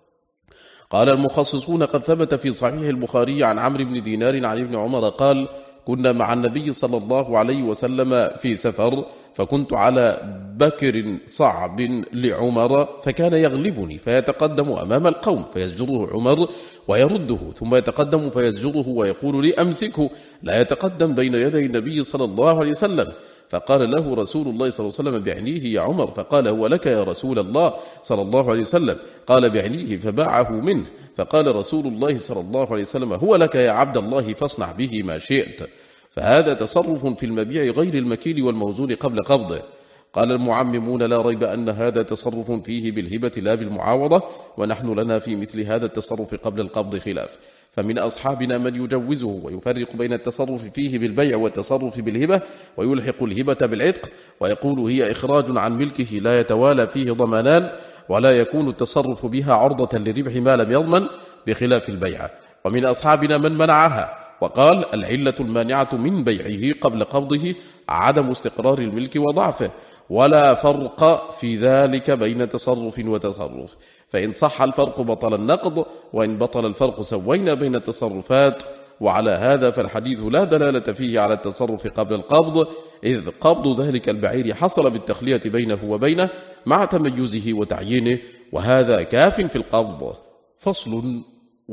A: قال المخصصون: قد ثبت في صحيح البخاري عن عمرو بن دينار عن ابن عمر قال: كنا مع النبي صلى الله عليه وسلم في سفر، فكنت على بكر صعب لعمر فكان يغلبني فيتقدم أمام القوم فيزجره عمر ويرده ثم يتقدم فيزجره ويقول لي أمسكه لا يتقدم بين يدي النبي صلى الله عليه وسلم. فقال له رسول الله صلى الله عليه وسلم بعنيه يا عمر، فقال هو لك يا رسول الله صلى الله عليه وسلم، قال بعنيه فباعه منه، فقال رسول الله صلى الله عليه وسلم هو لك يا عبد الله فاصنع به ما شئت. فهذا تصرف في المبيع غير المكيل والموزون قبل قبضه. قال المعممون لا ريب أن هذا تصرف فيه بالهبة لا بالمعاوضة، ونحن لنا في مثل هذا التصرف قبل القبض خلاف، فمن أصحابنا من يجوزه ويفرق بين التصرف فيه بالبيع والتصرف بالهبة، ويلحق الهبة بالعتق ويقول هي إخراج عن ملكه لا يتوالى فيه ضمانان، ولا يكون التصرف بها عرضة لربح ما لم يضمن بخلاف البيع. ومن أصحابنا من منعها وقال العلة المانعة من بيعه قبل قبضه عدم استقرار الملك وضعفه، ولا فرق في ذلك بين تصرف وتصرف، فإن صح الفرق بطل النقض، وإن بطل الفرق سوينا بين التصرفات. وعلى هذا فالحديث لا دلالة فيه على التصرف قبل القبض، إذ قبض ذلك البعير حصل بالتخلية بينه وبينه مع تميزه وتعيينه، وهذا كاف في القبض. فصل.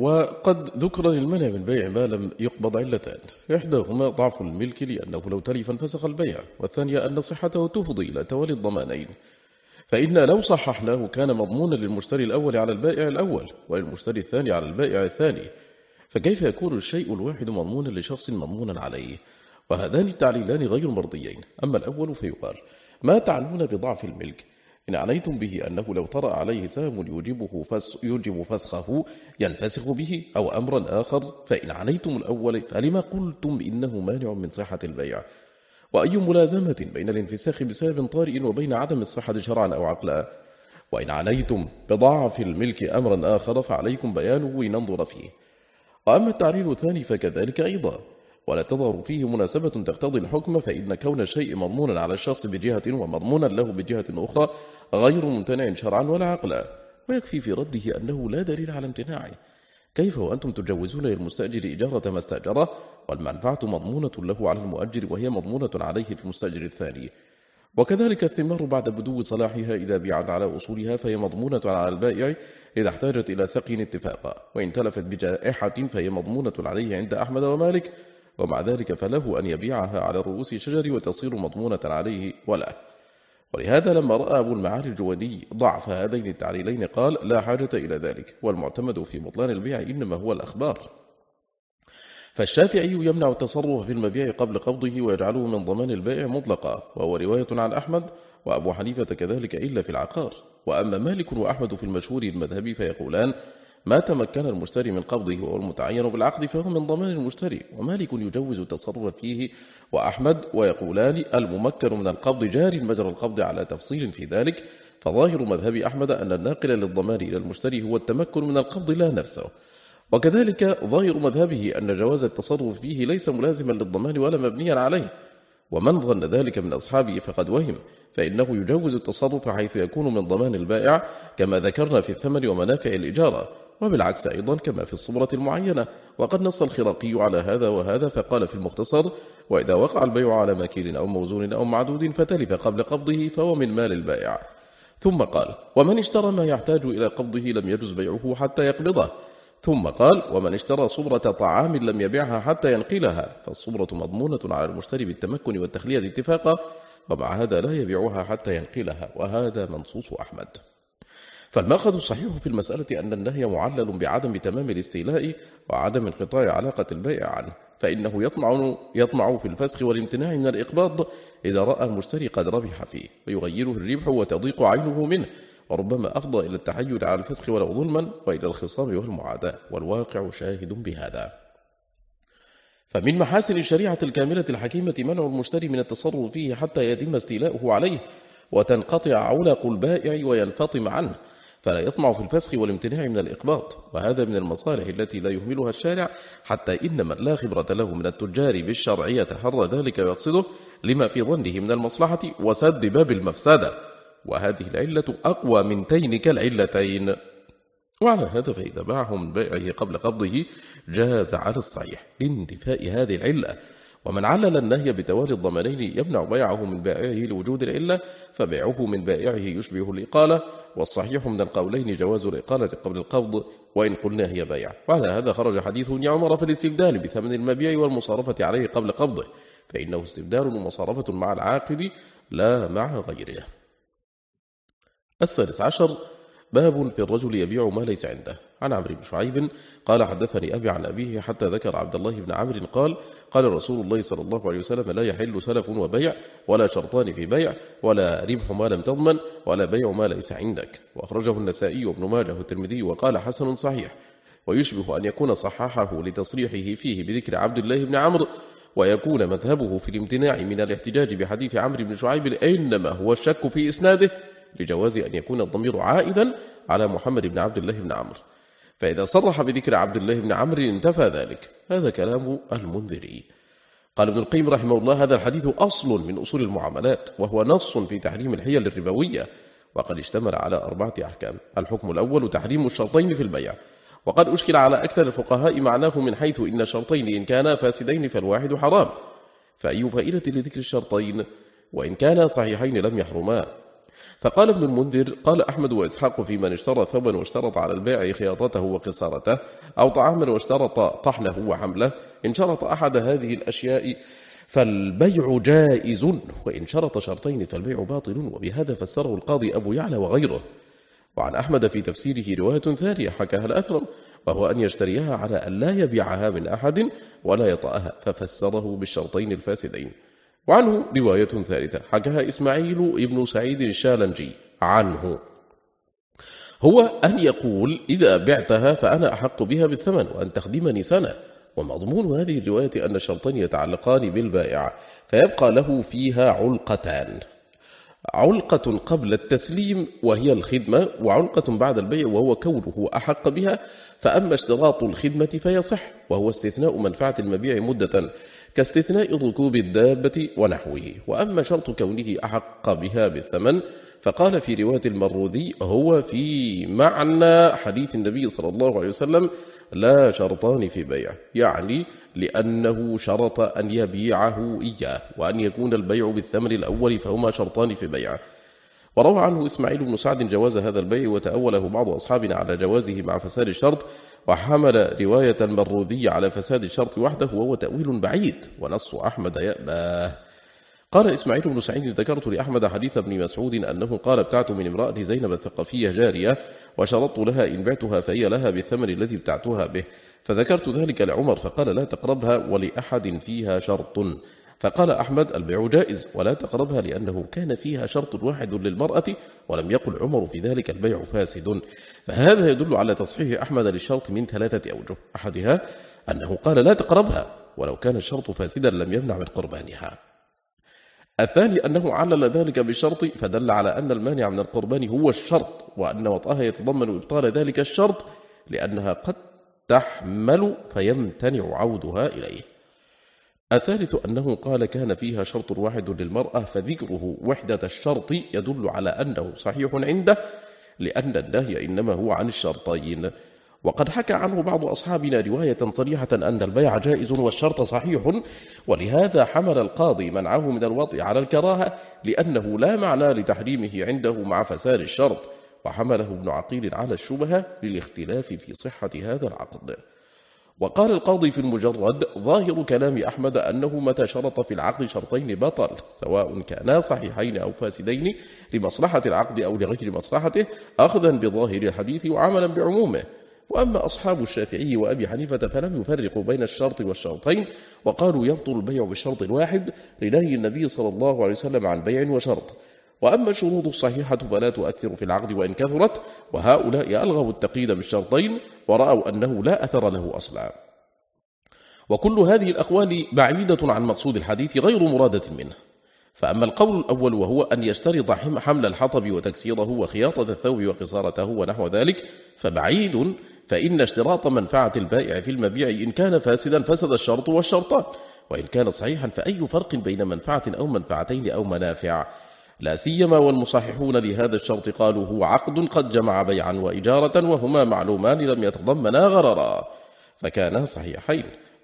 A: وقد ذكر للمنع من بيع ما لم يقبض علتان، إحداهما ضعف الملك لأنه لو تلف انفسخ البيع، والثانية أن صحته تفضي إلى توالي الضمانين، فإن لو صححناه كان مضمونا للمشتري الأول على البائع الأول وللمشتري الثاني على البائع الثاني، فكيف يكون الشيء الواحد مضمونا لشخص مضمونا عليه؟ وهذان التعليلان غير مرضيين. أما الأول فيقال ما تعنون بضعف الملك؟ إن عنيتم به أنه لو طرأ عليه سهم يوجب فسخه ينفسخ به أو أمرا آخر، فإن عنيتم الأول فلما قلتم إنه مانع من صحة البيع؟ وأي ملازمة بين الانفساخ بسبب طارئ وبين عدم الصحة شرعا أو عقلا؟ وإن عنيتم بضعف الملك أمرا آخر فعليكم بيانه لننظر فيه. وأما التعليل الثاني فكذلك أيضا، ولا تظهر فيه مناسبة تقتضي الحكم، فإن كون الشيء مضمونا على الشخص بجهة ومضمونا له بجهة أخرى غير ممتنع شرعا ولا عقلا، ويكفي في رده أنه لا دليل على امتناعه. كيف وأنتم تجوزون للمستأجر إجارة ما استأجره والمنفعة مضمونة له على المؤجر وهي مضمونة عليه للمستأجر الثاني؟ وكذلك الثمار بعد بدو صلاحها إذا بيعت على أصولها فهي مضمونة على البائع إذا احتاجت إلى سقي اتفاقا، وإن تلفت بجائحة فهي مضمونة عليه عند أحمد ومالك، ومع ذلك فله أن يبيعها على رؤوس شجر وتصير مضمونة عليه ولا. ولهذا لما رأى أبو المعالي الجويني ضعف هذين التعليلين قال لا حاجة إلى ذلك، والمعتمد في بطلان البيع إنما هو الأخبار. فالشافعي يمنع التصرف في المبيع قبل قبضه ويجعله من ضمان البائع مطلقا، وهو رواية عن أحمد وأبو حنيفة كذلك إلا في العقار. وأما مالك وأحمد في المشهور المذهبي فيقولان ما تمكن المشتري من قبضه وهو المتعين بالعقد فهو من ضمان المشتري، ومالك يجوز التصرف فيه وأحمد، ويقولان الممكن من القبض جار مجرى القبض على تفصيل في ذلك، فظاهر مذهب أحمد أن الناقل للضمان إلى المشتري هو التمكن من القبض لا نفسه، وكذلك ظاهر مذهبه أن جواز التصرف فيه ليس ملازما للضمان ولا مبنيا عليه. ومن ظن ذلك من أصحابه فقد وهم، فإنه يجوز التصرف حيث يكون من ضمان البائع كما ذكرنا في الثمن ومنافع الإجارة، وبالعكس أيضا كما في الصبرة المعينة. وقد نص الخراقي على هذا وهذا فقال في المختصر وإذا وقع البيع على مكيل أو موزون أو معدود فتلف قبل قبضه فهو من مال البائع. ثم قال ومن اشترى ما يحتاج إلى قبضه لم يجز بيعه حتى يقبضه. ثم قال ومن اشترى صبرة طعام لم يبيعها حتى ينقلها، فالصبرة مضمونة على المشتري بالتمكن والتخلية اتفاقا، ومع هذا لا يبيعها حتى ينقلها، وهذا منصوص أحمد. فالمأخذ الصحيح في المسألة أن النهي معلل بعدم تمام الاستيلاء وعدم انقطاع علاقة البائع عنه، فإنه يطمع في الفسخ والامتناع من الإقباض إذا رأى المشتري قد ربح فيه، ويغيره الربح وتضيق عينه منه، وربما أفضى إلى التحيل على الفسخ ولو ظلما وإلى الخصام والمعاداة، والواقع شاهد بهذا. فمن محاسن الشريعة الكاملة الحكيمة منع المشتري من التصرف فيه حتى يتم استيلاؤه عليه وتنقطع علق البائع وينفطم عنه، فلا يطمع في الفسخ والامتناع من الإقباض، وهذا من المصالح التي لا يهملها الشارع، حتى إن من لا خبرة له من التجار بالشرع يتحرى ذلك ويقصده لما في ظنه من المصلحة وسد باب المفسدة، وهذه العلة أقوى من تلك العلتين. وعلى هذا فإذا باعه من بيعه قبل قبضه جاز على الصحيح لاندفاء هذه العلة، ومن علل النهي بتوالي الضمانين يمنع بيعه من بائعه لوجود العلة فبيعه من بائعه يشبه الإقالة، والصحيح من القولين جواز الإقالة قبل القبض وإن قلنا هي بيع. وعلى هذا خرج حديث ابن عمر في الاستبدال بثمن المبيع والمصارفة عليه قبل قبضه، فإنه استبدال ومصارفة مع العاقد لا مع غيره. 16. باب في الرجل يبيع ما ليس عنده. عن عمرو بن شعيب قال حدثني أبي عن أبيه حتى ذكر عبد الله بن عمرو قال قال رسول الله صلى الله عليه وسلم لا يحل سلف وبيع ولا شرطان في بيع ولا ربح ما لم تضمن ولا بيع ما ليس عندك. وأخرجه النسائي وابن ماجه والترمذي وقال حسن صحيح، ويشبه أن يكون صححه لتصريحه فيه بذكر عبد الله بن عمرو، ويكون مذهبه في الامتناع من الاحتجاج بحديث عمرو بن شعيب إنما هو الشك في إسناده لجواز أن يكون الضمير عائدا على محمد بن عبد الله بن عمرو، فإذا صرح بذكر عبد الله بن عمرو انتفى ذلك. هذا كلام المنذري. قال ابن القيم رحمه الله هذا الحديث أصل من أصول المعاملات، وهو نص في تحريم الحيل الربوية، وقد اشتمل على 4 أحكام. الحكم الأول تحريم الشرطين في البيع، وقد أشكل على أكثر الفقهاء معناه من حيث إن الشرطين إن كانا فاسدين فالواحد حرام، فأي فائدة لذكر الشرطين وإن كانا صحيحين لم يحرما. فقال ابن المنذر قال أحمد وإسحاق في من اشترى ثوبا واشترط على البائع خياطته وقصارته، أو طعاما واشترط طحنه وحمله، إن شرط أحد هذه الأشياء فالبيع جائز، وإن شرط شرطين فالبيع باطل. وبهذا فسره القاضي أبو يعلى وغيره. وعن أحمد في تفسيره رواية ثانية حكاها الأثرم، وهو أن يشتريها على أن لا يبيعها من أحد ولا يطأها، ففسره بالشرطين الفاسدين. وعنه رواية ثالثة حكاها إسماعيل ابن سعيد الشالنجي عنه، هو أن يقول إذا بعتها فأنا أحق بها بالثمن وأن تخدمني سنة. ومضمون هذه الرواية أن الشرطين يتعلقان بالبائع، فيبقى له فيها علقتان: علقة قبل التسليم وهي الخدمة، وعلقة بعد البيع وهو كونه أحق بها. فأما اشتراط الخدمة فيصح، وهو استثناء منفعة المبيع مدة كاستثناء ركوب الدابة ونحوه. وأما شرط كونه أحق بها بالثمن فقال في رواية المروذي هو في معنى حديث النبي صلى الله عليه وسلم لا شرطان في بيع، يعني لأنه شرط أن يبيعه إياه وأن يكون البيع بالثمن الأول، فهما شرطان في بيع. وروى عنه إسماعيل بن سعد جواز هذا البيع، وتأوله بعض أصحابنا على جوازه مع فساد الشرط، وحمل رواية المروذي على فساد الشرط وحده، وهو تأويل بعيد ونص أحمد يأباه. قال إسماعيل بن سعيد ذكرت لأحمد حديث ابن مسعود أنه قال ابتعت من امرأة زينب الثقفية جارية وشرطت لها إن بعتها فهي لها بالثمن الذي ابتعتها به، فذكرت ذلك لعمر فقال لا تقربها ولأحد فيها شرط. فقال أحمد البيع جائز ولا تقربها لأنه كان فيها شرط واحد للمرأة، ولم يقل عمر في ذلك البيع فاسد. فهذا يدل على تصحيح أحمد للشرط من 3 أوجه: أحدها أنه قال لا تقربها ولو كان الشرط فاسدا لم يمنع من قربانها. الثاني أنه علل ذلك بالشرط، فدل على أن المانع من القربان هو الشرط، وأن وطئها يتضمن إبطال ذلك الشرط لأنها قد تحمل فيمتنع عودها إليه. الثالث أنه قال كان فيها شرط واحد للمرأة، فذكره وحدة الشرط يدل على أنه صحيح عنده، لأن النهي إنما هو عن الشرطين. وقد حكى عنه بعض أصحابنا رواية صريحة أن البيع جائز والشرط صحيح، ولهذا حمل القاضي منعه من الوطء على الكراهة لأنه لا معنى لتحريمه عنده مع فساد الشرط، وحمله ابن عقيل على الشبهة للاختلاف في صحة هذا العقد. وقال القاضي في المجرد ظاهر كلام أحمد أنه متى شرط في العقد شرطين بطل، سواء كانا صحيحين أو فاسدين لمصلحة العقد أو لغير مصلحته، أخذا بظاهر الحديث وعملا بعمومه. وأما أصحاب الشافعي وأبي حنيفة فلم يفرقوا بين الشرط والشرطين، وقالوا يبطل البيع بالشرط الواحد لنهي النبي صلى الله عليه وسلم عن بيع وشرط. وأما الشروط الصحيحة فلا تؤثر في العقد وإن كثرت، وهؤلاء ألغوا التقييد بالشرطين ورأوا أنه لا أثر له أصلا. وكل هذه الأقوال بعيدة عن مقصود الحديث غير مرادة منه. فأما القول الأول وهو أن يشترط حمل الحطب وتكسيره وخياطة الثوب وقصارته ونحو ذلك فبعيد، فإن اشتراط منفعة البائع في المبيع إن كان فاسدا فسد الشرط والشرطان، وإن كان صحيحا فأي فرق بين منفعة أو منفعتين أو منافع؟ لا سيما والمصححون لهذا الشرط قالوا هو عقد قد جمع بيعا وإجارة وهما معلومان لم يتضمنا غررا، فكانا صحيحين.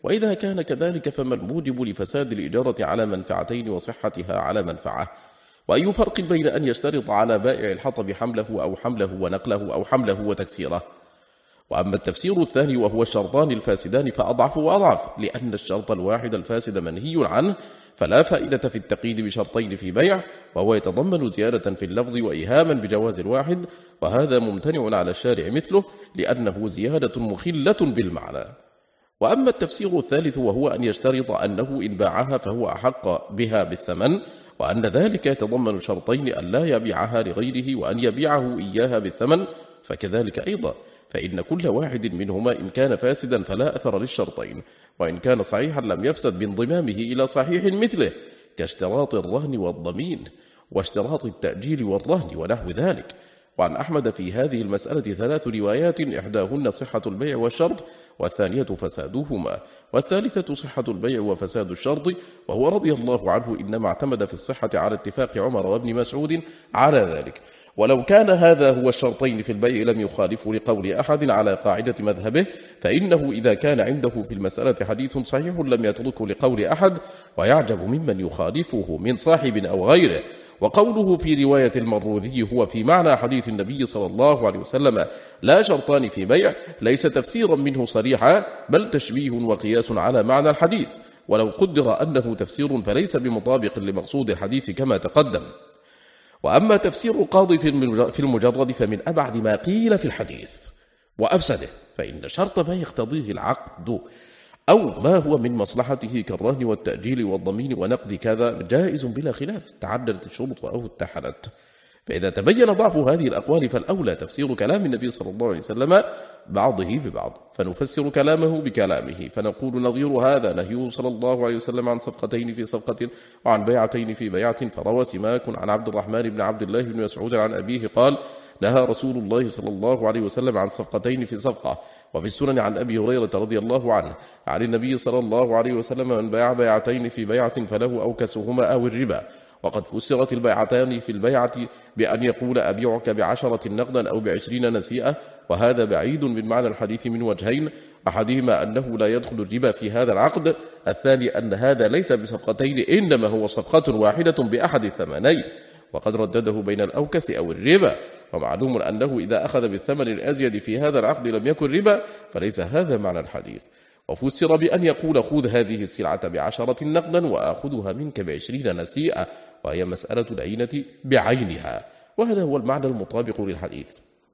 A: وإذا كان كذلك فما الموجب لفساد الإجارة على منفعتين وصحتها على منفعة؟ وأي فرق بين أن يشترط على بائع الحطب حمله أو حمله ونقله أو حمله وتكسيره؟ وأما التفسير الثاني وهو الشرطان الفاسدان فأضعف وأضعف، لأن الشرط الواحد الفاسد منهي عنه، فلا فائدة في التقييد بشرطين في بيع، وهو يتضمن زيادة في اللفظ وإيهاما بجواز الواحد، وهذا ممتنع على الشارع مثله، لأنه زيادة مخلة بالمعنى. وأما التفسير الثالث وهو أن يشترط أنه إن باعها فهو أحق بها بالثمن، وأن ذلك يتضمن شرطين: أن لا يبيعها لغيره وأن يبيعه إياها بالثمن، فكذلك أيضا فإن كل واحد منهما إن كان فاسدا فلا أثر للشرطين، وإن كان صحيحا لم يفسد بانضمامه إلى صحيح مثله، كاشتراط الرهن والضمين واشتراط التأجيل والرهن ونحو ذلك. وعن أحمد في هذه المسألة 3 روايات، إحداهن صحة البيع والشرط، والثانية فسادهما، والثالثة صحة البيع وفساد الشرط. وهو رضي الله عنه إنما اعتمد في الصحة على اتفاق عمر وابن مسعود على ذلك، ولو كان هذا هو الشرطين في البيع لم يخالفه لقول أحد على قاعدة مذهبه، فإنه إذا كان عنده في المسألة حديث صحيح لم يتركه لقول أحد، ويعجب ممن يخالفه من صاحب أو غيره. وقوله في رواية المروذي هو في معنى حديث النبي صلى الله عليه وسلم لا شرطان في بيع، ليس تفسيرا منه صريحا، بل تشبيه وقياس على معنى الحديث، ولو قدر أنه تفسير فليس بمطابق لمقصود الحديث كما تقدم. وأما تفسير القاضي في المجرد فمن أبعد ما قيل في الحديث وأفسده، فإن شرط ما يقتضيه العقد أو ما هو من مصلحته كالرهن والتأجيل والضمين ونقد كذا جائز بلا خلاف، تعددت الشروط أو اتحدت. فإذا تبين ضعف هذه الأقوال فالأولى تفسير كلام النبي صلى الله عليه وسلم بعضه ببعض، فنفسر كلامه بكلامه، فنقول نظير هذا نهيه صلى الله عليه وسلم عن صفقتين في صفقة وعن بيعتين في بيعة. فروى سماك عن عبد الرحمن بن عبد الله بن مسعود عن أبيه قال: نهى رسول الله صلى الله عليه وسلم عن صفقتين في صفقة. وفي السنن عن أبي هريرة رضي الله عنه عن النبي صلى الله عليه وسلم: من باع بيعتين في بيعة فله أوكسهما أو الربا. وقد فسرت البيعتان في البيعة بأن يقول أبيعك ب10 نقدا أو ب20 نسيئة، وهذا بعيد من معنى الحديث من وجهين: أحدهما أنه لا يدخل الربا في هذا العقد، الثاني أن هذا ليس بصفقتين إنما هو صفقة واحدة بأحد الثمنين، وقد ردده بين الأوكس أو الربا. ومعلوم أنه إذا أخذ بالثمن الأزيد في هذا العقد لم يكن ربا، فليس هذا معنى الحديث. وفسر بأن يقول خذ هذه السلعة ب10 نقدا وآخذها منك ب20 نسيئة، وهي مسألة العينة بعينها، وهذا هو المعنى المطابق للحديث.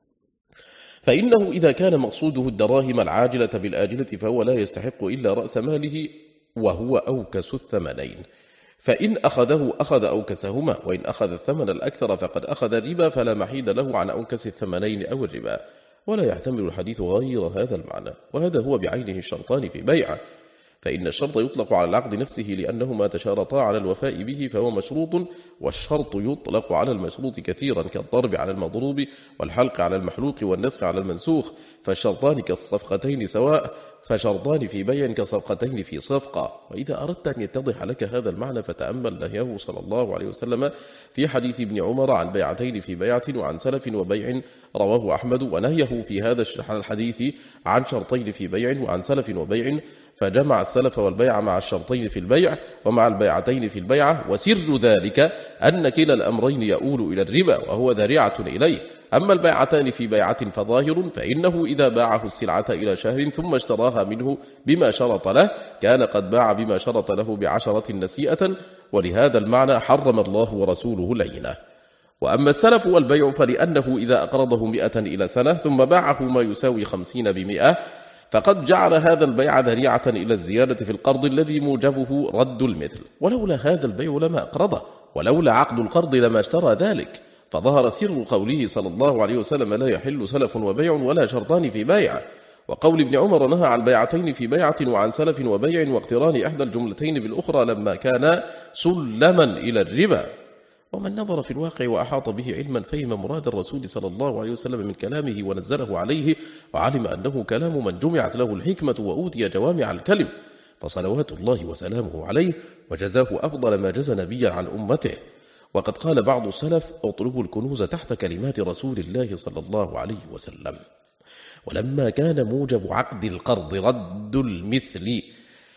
A: فإنه إذا كان مقصوده الدراهم العاجلة بالآجلة فهو لا يستحق إلا رأس ماله وهو أوكس الثمنين، فإن أخذه أخذ أوكسهما، وإن أخذ الثمن الأكثر فقد أخذ الربا، فلا محيد له عن أوكس الثمنين أو الربا. ولا يحتمل الحديث غير هذا المعنى، وهذا هو بعينه الشرطان في بيعه، فإن الشرط يطلق على العقد نفسه لأنهما تشارطا على الوفاء به فهو مشروط، والشرط يطلق على المشروط كثيرا كالضرب على المضروب والحلق على المحلوق والنسخ على المنسوخ، فالشرطان كالصفقتين سواء، فشرطان في بيع كصفقتين في صفقة. وإذا أردت أن يتضح لك هذا المعنى فتأمل نهيه صلى الله عليه وسلم في حديث ابن عمر عن بيعتين في بيعة وعن سلف وبيع رواه أحمد، ونهيه في هذا الحديث عن شرطين في بيع وعن سلف وبيع، فجمع السلف والبيع مع الشرطين في البيع ومع البيعتين في البيعة، وسر ذلك أن كلا الأمرين يؤول إلى الربا وهو ذريعة إليه. أما البيعتان في بيعة فظاهر، فإنه إذا باعه السلعة إلى شهر ثم اشتراها منه بما شرط له كان قد باع بما شرط له ب10 نسيئة، ولهذا المعنى حرم الله ورسوله العينة. وأما السلف والبيع فلأنه إذا أقرضه 100 إلى سنة ثم باعه ما يساوي 50 ب100 فقد جعل هذا البيع ذريعة إلى الزيادة في القرض الذي موجبه رد المثل، ولولا هذا البيع لما أقرضه، ولولا عقد القرض لما اشترى ذلك. فظهر سر قوله صلى الله عليه وسلم لا يحل سلف وبيع ولا شرطان في بيع، وقول ابن عمر نهى عن بيعتين في بيعة وعن سلف وبيع واقتران إحدى الجملتين بالأخرى لما كان سلما إلى الربا. ومن نظر في الواقع وأحاط به علما فهم مراد الرسول صلى الله عليه وسلم من كلامه ونزله عليه، وعلم أنه كلام من جمعت له الحكمة وأوتي جوامع الكلم، فصلوات الله وسلامه عليه، وجزاه أفضل ما جزى نبيا عن أمته. وقد قال بعض السلف اطلبوا الكنوز تحت كلمات رسول الله صلى الله عليه وسلم. ولما كان موجب عقد القرض رد المثل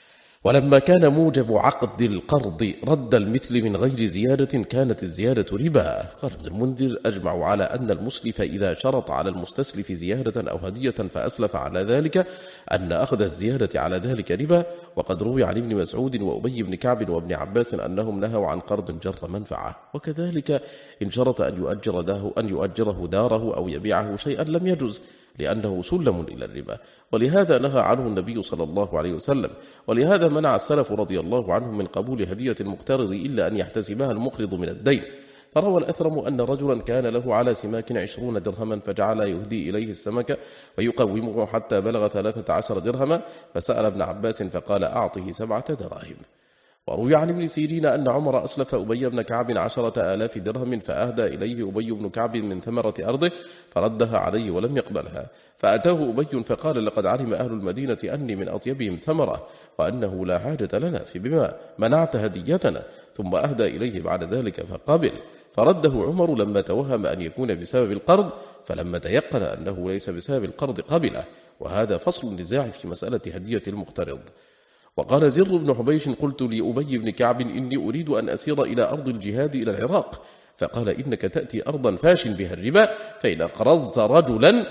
A: ولما كان موجب عقد القرض رد المثل من غير زيادة كانت الزيادة ربا. قال ابن المنذر: أجمع على أن المسلف إذا شرط على المستسلف زيادة أو هدية فأسلف على ذلك أن أخذ الزيادة على ذلك ربا. وقد روي عن ابن مسعود وأبي بن كعب وابن عباس أنهم نهوا عن قرض جر منفعة. وكذلك إن شرط أن يؤجره داره أو يبيعه شيئا لم يجز، لأنه سلم إلى الربا، ولهذا نهى عنه النبي صلى الله عليه وسلم. ولهذا منع السلف رضي الله عنهم من قبول هدية المقترض إلا أن يحتسبها المقرض من الدين. فروى الأثرم أن رجلا كان له على سماك 20 درهما، فجعل يهدي إليه السمك ويقومه حتى بلغ 13 درهما، فسأل ابن عباس فقال: أعطه 7 دراهم. وروي عن ابن سيرين أن عمر أسلف أبي بن كعب 10,000 درهم، فأهدى إليه أبي بن كعب من ثمرة أرضه فردها عليه ولم يقبلها. فأتاه أبي فقال: لقد علم أهل المدينة أني من أطيبهم ثمرة، وأنه لا حاجة لنا في بما منعت هديتنا. ثم أهدى إليه بعد ذلك فقبل، فرده عمر لما توهم أن يكون بسبب القرض، فلما تيقن أنه ليس بسبب القرض قبله. وهذا فصل النزاع في مسألة هدية المقترض. وقال زر بن حبيش: قلت لأبي بن كعب: إني أريد أن أسير إلى أرض الجهاد إلى العراق. فقال: إنك تأتي أرضا فاش بها الربا، فإن قرضت رجلا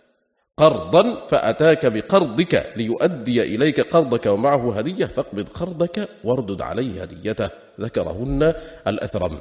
A: قرضا فأتاك بقرضك ليؤدي إليك قرضك ومعه هدية، فاقبض قرضك واردد عليه هديته. ذكرهن الأثرم.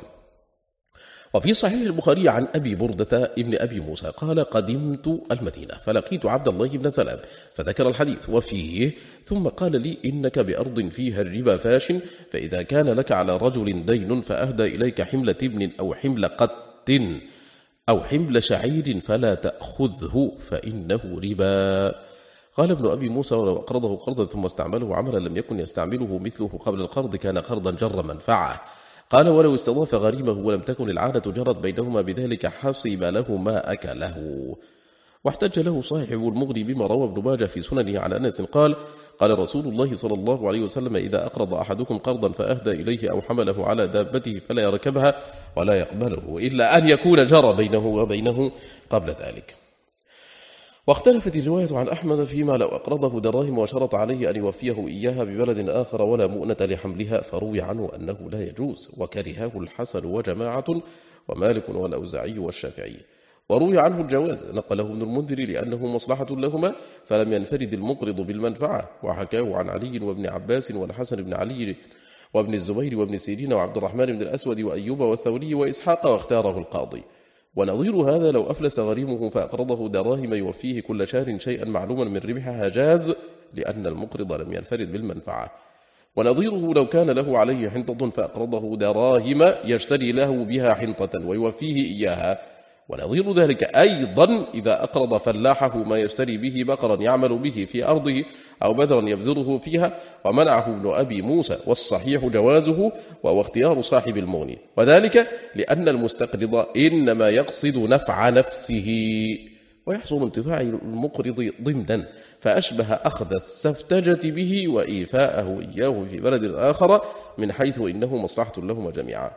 A: وفي صحيح البخاري عن أبي بردة ابن أبي موسى قال: قدمت المدينة فلقيت عبد الله بن سلام، فذكر الحديث وفيه: ثم قال لي: إنك بأرض فيها الربا فاش، فإذا كان لك على رجل دين فأهدى إليك حمل تبن أو حمل قت أو حمل شعير فلا تأخذه فإنه ربا. قال ابن أبي موسى: ولو أقرضه قرضا ثم استعمله عملا لم يكن يستعمله مثله قبل القرض كان قرضا جر منفعة. قال: ولو استضاف غريمه ولم تكن العادة جرت بينهما بذلك حسب له ما أكله. واحتج له صاحب المغني بما روى ابن ماجه في سننه عن أنس قال: قال رسول الله صلى الله عليه وسلم: إذا أقرض أحدكم قرضا فأهدى إليه أو حمله على دابته فلا يركبها ولا يقبله إلا أن يكون جرى بينه وبينه قبل ذلك. واختلفت الرواية عن أحمد فيما لو أقرضه دراهم وشرط عليه أن يوفيه إياها ببلد آخر ولا مؤنة لحملها، فروي عنه أنه لا يجوز، وكرهه الحسن وجماعة ومالك والأوزاعي والشافعي. وروي عنه الجواز، نقله ابن المنذر لأنه مصلحة لهما، فلم ينفرد المقرض بالمنفعة. وحكاه عن علي وابن عباس والحسن بن علي وابن الزبير وابن سيرين وعبد الرحمن بن الأسود وأيوب والثوري وإسحاق، واختاره القاضي. ونظير هذا لو أفلس غريمه فأقرضه دراهم يوفيه كل شهر شيئا معلوما من ربحها جاز، لأن المقرض لم ينفرد بالمنفعة. ونظيره لو كان له عليه حنطة فأقرضه دراهم يشتري له بها حنطة ويوفيه إياها. ونظير ذلك أيضا إذا أقرض فلاحه ما يشتري به بقرا يعمل به في أرضه أو بذرا يبذره فيها، ومنعه ابن أبي موسى، والصحيح جوازه وهو اختيار صاحب المغني، وذلك لأن المستقرض إنما يقصد نفع نفسه، ويحصل انتفاع المقرض ضمنا، فأشبه أخذ السفتجة به وإيفاءه إياه في بلد آخر، من حيث إنه مصلحة لهما جميعا.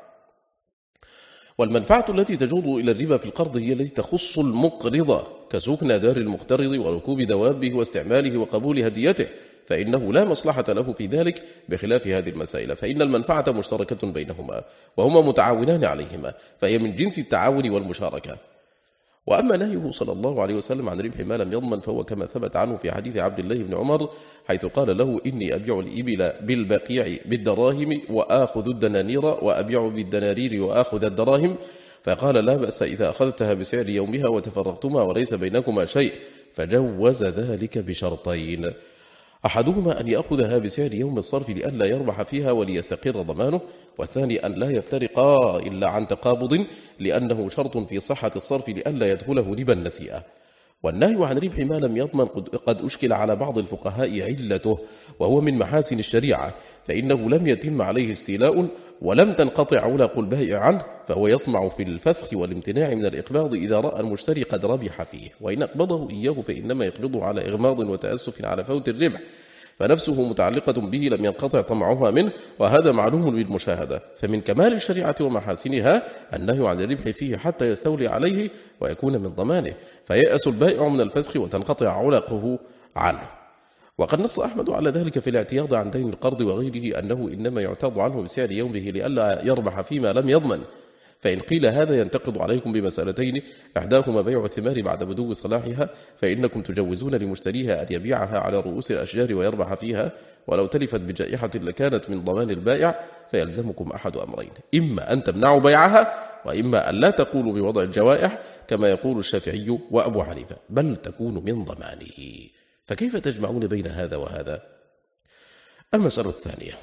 A: والمنفعة التي تجر إلى الربا في القرض هي التي تخص المقرض، كسكن دار المقترض وركوب دوابه واستعماله وقبول هديته، فإنه لا مصلحة له في ذلك، بخلاف هذه المسائل فإن المنفعة مشتركة بينهما وهما متعاونان عليهما، فهي من جنس التعاون والمشاركة. وأما نهيه صلى الله عليه وسلم عن ربح ما لم يضمن فهو كما ثبت عنه في حديث عبد الله بن عمر، حيث قال له: إني أبيع الإبل بالبقيع بالدراهم وآخذ الدنانير، وأبيع بالدنارير وآخذ الدراهم، فقال: لا بأس إذا أخذتها بسعر يومها وتفرقتما وليس بينكما شيء، فجوز ذلك بشرطين: أحدهما أن يأخذها بسعر يوم الصرف لئلا يربح فيها وليستقر ضمانه، والثاني أن لا يفترقا إلا عن تقابض، لأنه شرط في صحة الصرف لئلا يدخله ربا النسيئة. والنهي عن ربح ما لم يضمن قد أشكل على بعض الفقهاء علته، وهو من محاسن الشريعة، فإنه لم يتم عليه استيلاء ولم تنقطع علق البائع عنه، فهو يطمع في الفسخ والامتناع من الإقباض إذا رأى المشتري قد ربح فيه، وإن أقبضه إياه فإنما يقبضه على إغماض وتأسف على فوت الربح، فنفسه متعلقة به لم ينقطع طمعها منه، وهذا معلوم بالمشاهدة. فمن كمال الشريعة ومحاسنها النهي عن الربح فيه حتى يستولي عليه ويكون من ضمانه، فيأس البائع من الفسخ وتنقطع علقه عنه. وقد نص أحمد على ذلك في الاعتياض عن دين القرض وغيره أنه إنما يعتاض عنه بسعر يومه لئلا يربح فيما لم يضمن. فإن قيل هذا ينتقض عليكم بمسألتين، إحداهما بيع الثمار بعد بدو صلاحها، فإنكم تجوزون لمشتريها أن يبيعها على رؤوس الأشجار ويربح فيها، ولو تلفت بجائحة لكانت من ضمان البائع، فيلزمكم أحد أمرين: إما أن تمنعوا بيعها، وإما أن لا تقولوا بوضع الجوائح كما يقول الشافعي وأبو حنيفة، بل تكون من ضمانه. فكيف تجمعون بين هذا وهذا؟ المسألة الثانية: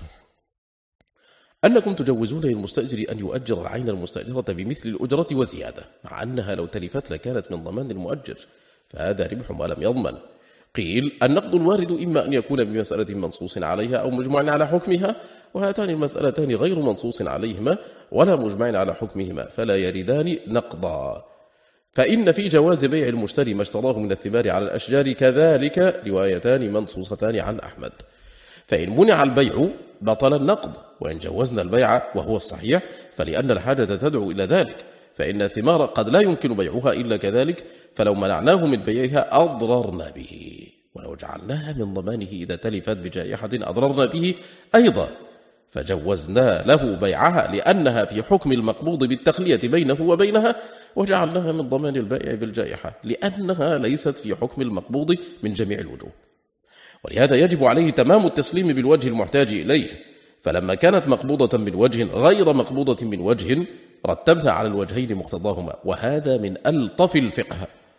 A: أنكم تجوزون للمستأجر أن يؤجر العين المستأجرة بمثل الأجرة وزيادة، مع أنها لو تلفت لكانت من ضمان المؤجر، فهذا ربح ما لم يضمن. قيل: النقد الوارد إما أن يكون بمسألة منصوص عليها أو مجمع على حكمها، وهاتان المسألتان غير منصوص عليهما ولا مجمع على حكمهما، فلا يردان نقضا. فإن في جواز بيع المشتري ما اشتراه من الثمار على الأشجار كذلك روايتان منصوصتان عن أحمد. فإن منع البيع بطل النقد، وإن جوزنا البيع وهو الصحيح فلأن الحاجة تدعو إلى ذلك، فإن الثمار قد لا يمكن بيعها إلا كذلك، فلو منعناه من بيعها أضررنا به، ولو جعلناها من ضمانه إذا تلفت بجائحة أضررنا به أيضا، فجوزنا له بيعها لأنها في حكم المقبوض بالتخلية بينه وبينها، وجعلناها من ضمان البائع بالجائحة لأنها ليست في حكم المقبوض من جميع الوجوه. ولهذا يجب عليه تمام التسليم بالوجه المحتاج إليه، فلما كانت مقبوضة من وجه غير مقبوضة من وجه رتبنا على الوجهين مقتضاهما، وهذا من ألطف الفقه.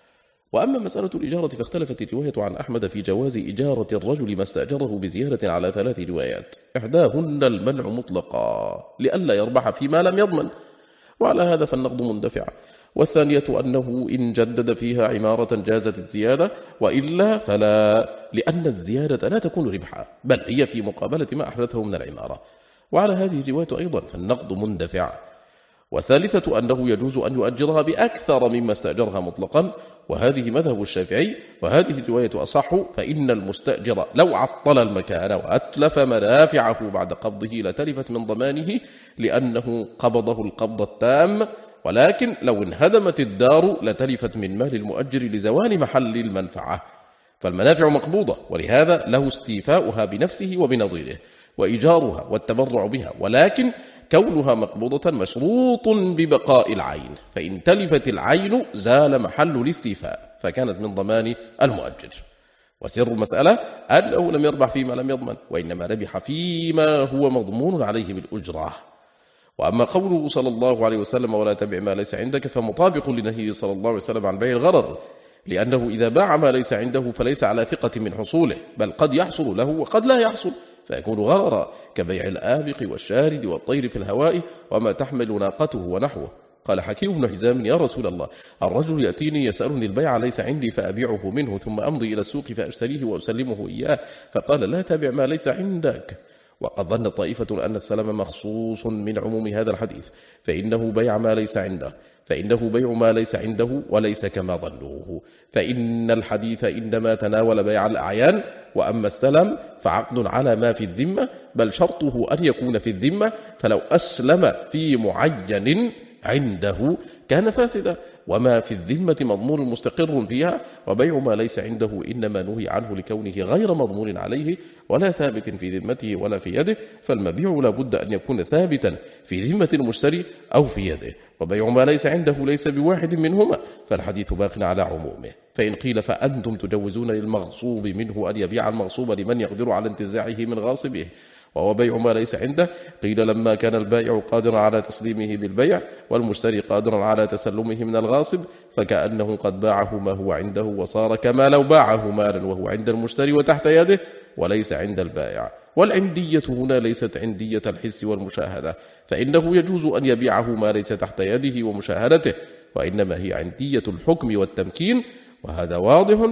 A: وأما مسألة الإجارة فاختلفت الرواية عن أحمد في جواز إجارة الرجل ما استأجره بزيادة على 3 روايات، إحداهن المنع مطلقا لئلا يربح فيما لم يضمن، وعلى هذا فالنقد مندفع. والثانية أنه إن جدد فيها عمارة جازت الزيادة، وإلا فلا، لأن الزيادة لا تكون ربحا، بل هي في مقابلة ما أحدثه من العمارة، وعلى هذه الرواية أيضا فالنقد مندفع. والثالثة أنه يجوز أن يؤجرها بأكثر مما استأجرها مطلقا، وهذه مذهب الشافعي، وهذه الرواية أصح، فإن المستأجر لو عطل المكان وأتلف منافعه بعد قبضه لتلفت من ضمانه، لأنه قبضه القبض التام، ولكن لو انهدمت الدار لتلفت من مال المؤجر لزوال محل المنفعة، فالمنافع مقبوضة، ولهذا له استيفاؤها بنفسه وبنظيره، وإيجارها والتبرع بها، ولكن كونها مقبوضة مشروط ببقاء العين، فإن تلفت العين زال محل الاستيفاء فكانت من ضمان المؤجر. وسر المسألة أنه لم يربح فيما لم يضمن، وإنما ربح فيما هو مضمون عليه بالأجرة. وأما قوله صلى الله عليه وسلم: ولا تبع ما ليس عندك، فمطابق لنهيه صلى الله عليه وسلم عن بيع الغرر، لأنه إذا باع ما ليس عنده فليس على ثقة من حصوله، بل قد يحصل له وقد لا يحصل، فيكون غررا، كبيع الآبق والشارد والطير في الهواء وما تحمل ناقته ونحوه. قال حكيم بن حزام: يا رسول الله، الرجل يأتيني يسألني البيع ليس عندي فأبيعه منه، ثم أمضي إلى السوق فأشتريه وأسلمه إياه، فقال: لا تبع ما ليس عندك. وقد ظن طائفة أن السلام مخصوص من عموم هذا الحديث، فإنه بيع ما ليس عنده، فإنه بيع ما ليس عنده وليس كما ظنوه، فإن الحديث إنما تناول بيع الأعيان، وأما السلام فعقد على ما في الذمة، بل شرطه أن يكون في الذمة، فلو أسلم في معين عنده كان فاسدا، وما في الذمة مضمون مستقر فيها، وبيع ما ليس عنده إنما نهي عنه لكونه غير مضمون عليه ولا ثابت في ذمته ولا في يده، فالمبيع لا بد أن يكون ثابتا في ذمة المشتري أو في يده، وبيع ما ليس عنده ليس بواحد منهما، فالحديث باق على عمومه. فإن قيل: فأنتم تجوزون للمغصوب منه أن يبيع المغصوب لمن يقدر على انتزاعه من غاصبه، وهو بيع ما ليس عنده. قيل: لما كان البائع قادرا على تسليمه بالبيع والمشتري قادرا على تسلمه من الغاصب، فكأنه قد باعه ما هو عنده، وصار كما لو باعه مالا وهو عند المشتري وتحت يده وليس عند البائع. والعندية هنا ليست عندية الحس والمشاهدة، فإنه يجوز أن يبيعه ما ليس تحت يده ومشاهدته، وإنما هي عندية الحكم والتمكين، وهذا واضح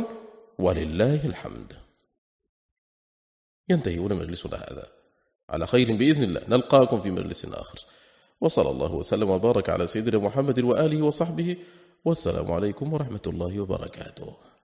A: ولله الحمد. ينتهي هنا مجلسنا هذا على خير بإذن الله، نلقاكم في مجلس آخر، وصلى الله وسلم وبارك على سيدنا محمد وآله وصحبه، والسلام عليكم ورحمة الله وبركاته.